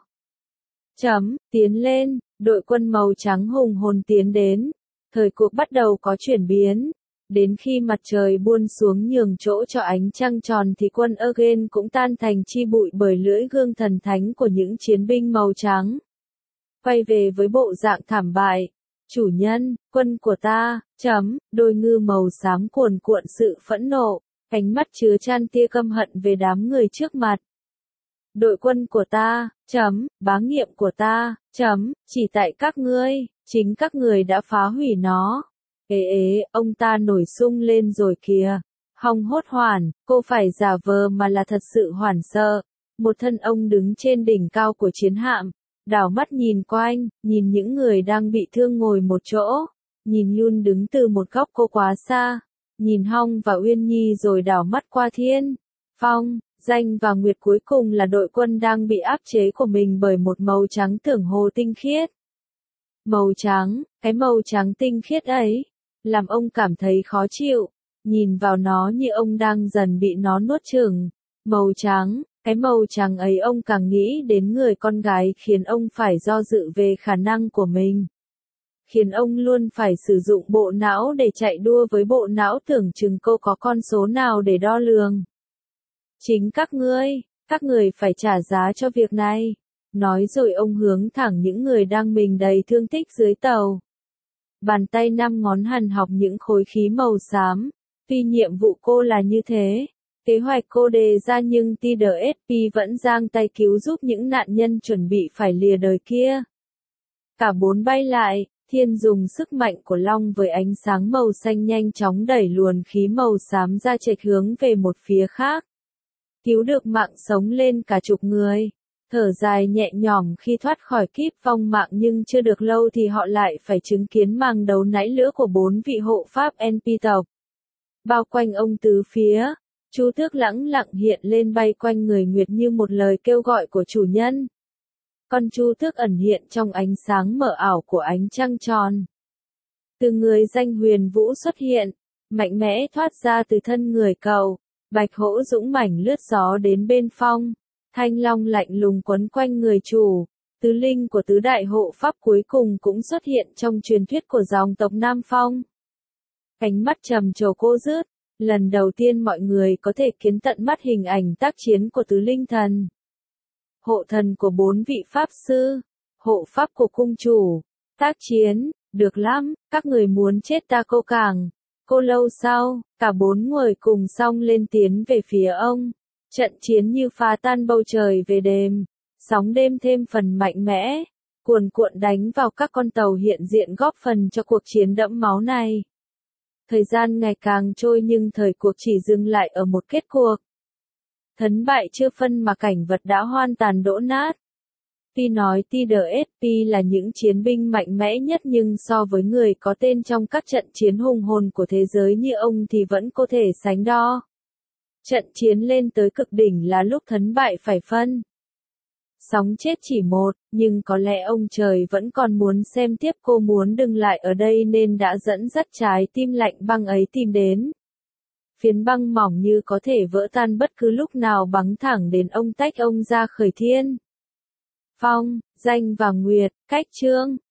Chấm, tiến lên, đội quân màu trắng hùng hồn tiến đến. Thời cuộc bắt đầu có chuyển biến. Đến khi mặt trời buông xuống nhường chỗ cho ánh trăng tròn thì quân Ergen cũng tan thành chi bụi bởi lưỡi gương thần thánh của những chiến binh màu trắng. Quay về với bộ dạng thảm bại. Chủ nhân, quân của ta, chấm, đôi ngư màu xám cuồn cuộn sự phẫn nộ, ánh mắt chứa chan tia căm hận về đám người trước mặt. Đội quân của ta, chấm, bá nghiệp của ta, chấm, chỉ tại các ngươi, chính các người đã phá hủy nó. Ế ế, ông ta nổi sung lên rồi kìa. Hong hốt hoảng, cô phải giả vờ mà là thật sự hoảng sợ. Một thân ông đứng trên đỉnh cao của chiến hạm, đảo mắt nhìn quanh, nhìn những người đang bị thương ngồi một chỗ, nhìn Yun đứng từ một góc cô quá xa, nhìn Hong và Uyên Nhi rồi đảo mắt qua Thiên, Phong, Danh và Nguyệt, cuối cùng là đội quân đang bị áp chế của mình bởi một màu trắng tưởng hồ tinh khiết. Màu trắng, cái màu trắng tinh khiết ấy, làm ông cảm thấy khó chịu, nhìn vào nó như ông đang dần bị nó nuốt chửng. Màu trắng, cái màu trắng ấy ông càng nghĩ đến người con gái khiến ông phải do dự về khả năng của mình. Khiến ông luôn phải sử dụng bộ não để chạy đua với bộ não tưởng chừng cô có con số nào để đo lường. Chính các ngươi, các người phải trả giá cho việc này. Nói rồi ông hướng thẳng những người đang mình đầy thương tích dưới tàu. Bàn tay năm ngón hằn học những khối khí màu xám. Tuy nhiệm vụ cô là như thế, kế hoạch cô đề ra nhưng tê đê ét pê vẫn giang tay cứu giúp những nạn nhân chuẩn bị phải lìa đời kia. Cả bốn bay lại, Thiên dùng sức mạnh của Long với ánh sáng màu xanh nhanh chóng đẩy luồn khí màu xám ra chệch hướng về một phía khác. Cứu được mạng sống lên cả chục người. Thở dài nhẹ nhõm khi thoát khỏi kíp vong mạng nhưng chưa được lâu thì họ lại phải chứng kiến màn đấu nãy lửa của bốn vị hộ pháp en pê tộc. Bao quanh ông tứ phía, Chu Tước lẳng lặng hiện lên bay quanh người Nguyệt như một lời kêu gọi của chủ nhân. Con Chu Tước ẩn hiện trong ánh sáng mờ ảo của ánh trăng tròn. Từ người Danh huyền vũ xuất hiện, mạnh mẽ thoát ra từ thân người cậu, Bạch hổ dũng mãnh lướt gió đến bên Phong. Thanh long lạnh lùng quấn quanh người chủ, tứ linh của tứ đại hộ pháp cuối cùng cũng xuất hiện trong truyền thuyết của dòng tộc Nam Phong. Cánh mắt trầm trồ cô rứt, lần đầu tiên mọi người có thể kiến tận mắt hình ảnh tác chiến của tứ linh thần. Hộ thần của bốn vị pháp sư, hộ pháp của cung chủ, tác chiến, được lắm, các người muốn chết ta cô càng. Cô lâu sau, cả bốn người cùng song lên tiến về phía ông. Trận chiến như phá tan bầu trời về đêm, sóng đêm thêm phần mạnh mẽ, cuồn cuộn đánh vào các con tàu hiện diện góp phần cho cuộc chiến đẫm máu này. Thời gian ngày càng trôi nhưng thời cuộc chỉ dừng lại ở một kết cuộc. Thấn bại chưa phân mà cảnh vật đã hoàn toàn đổ nát. Tuy nói tê đê ét pê là những chiến binh mạnh mẽ nhất nhưng so với người có tên trong các trận chiến hùng hồn của thế giới như ông thì vẫn có thể sánh đo. Trận chiến lên tới cực đỉnh là lúc thấn bại phải phân. Sống chết chỉ một, nhưng có lẽ ông trời vẫn còn muốn xem tiếp cô muốn đừng lại ở đây nên đã dẫn dắt trái tim lạnh băng ấy tìm đến. Phiến băng mỏng như có thể vỡ tan bất cứ lúc nào bắn thẳng đến ông tách ông ra khởi thiên. Phong, Danh và Nguyệt, cách chương.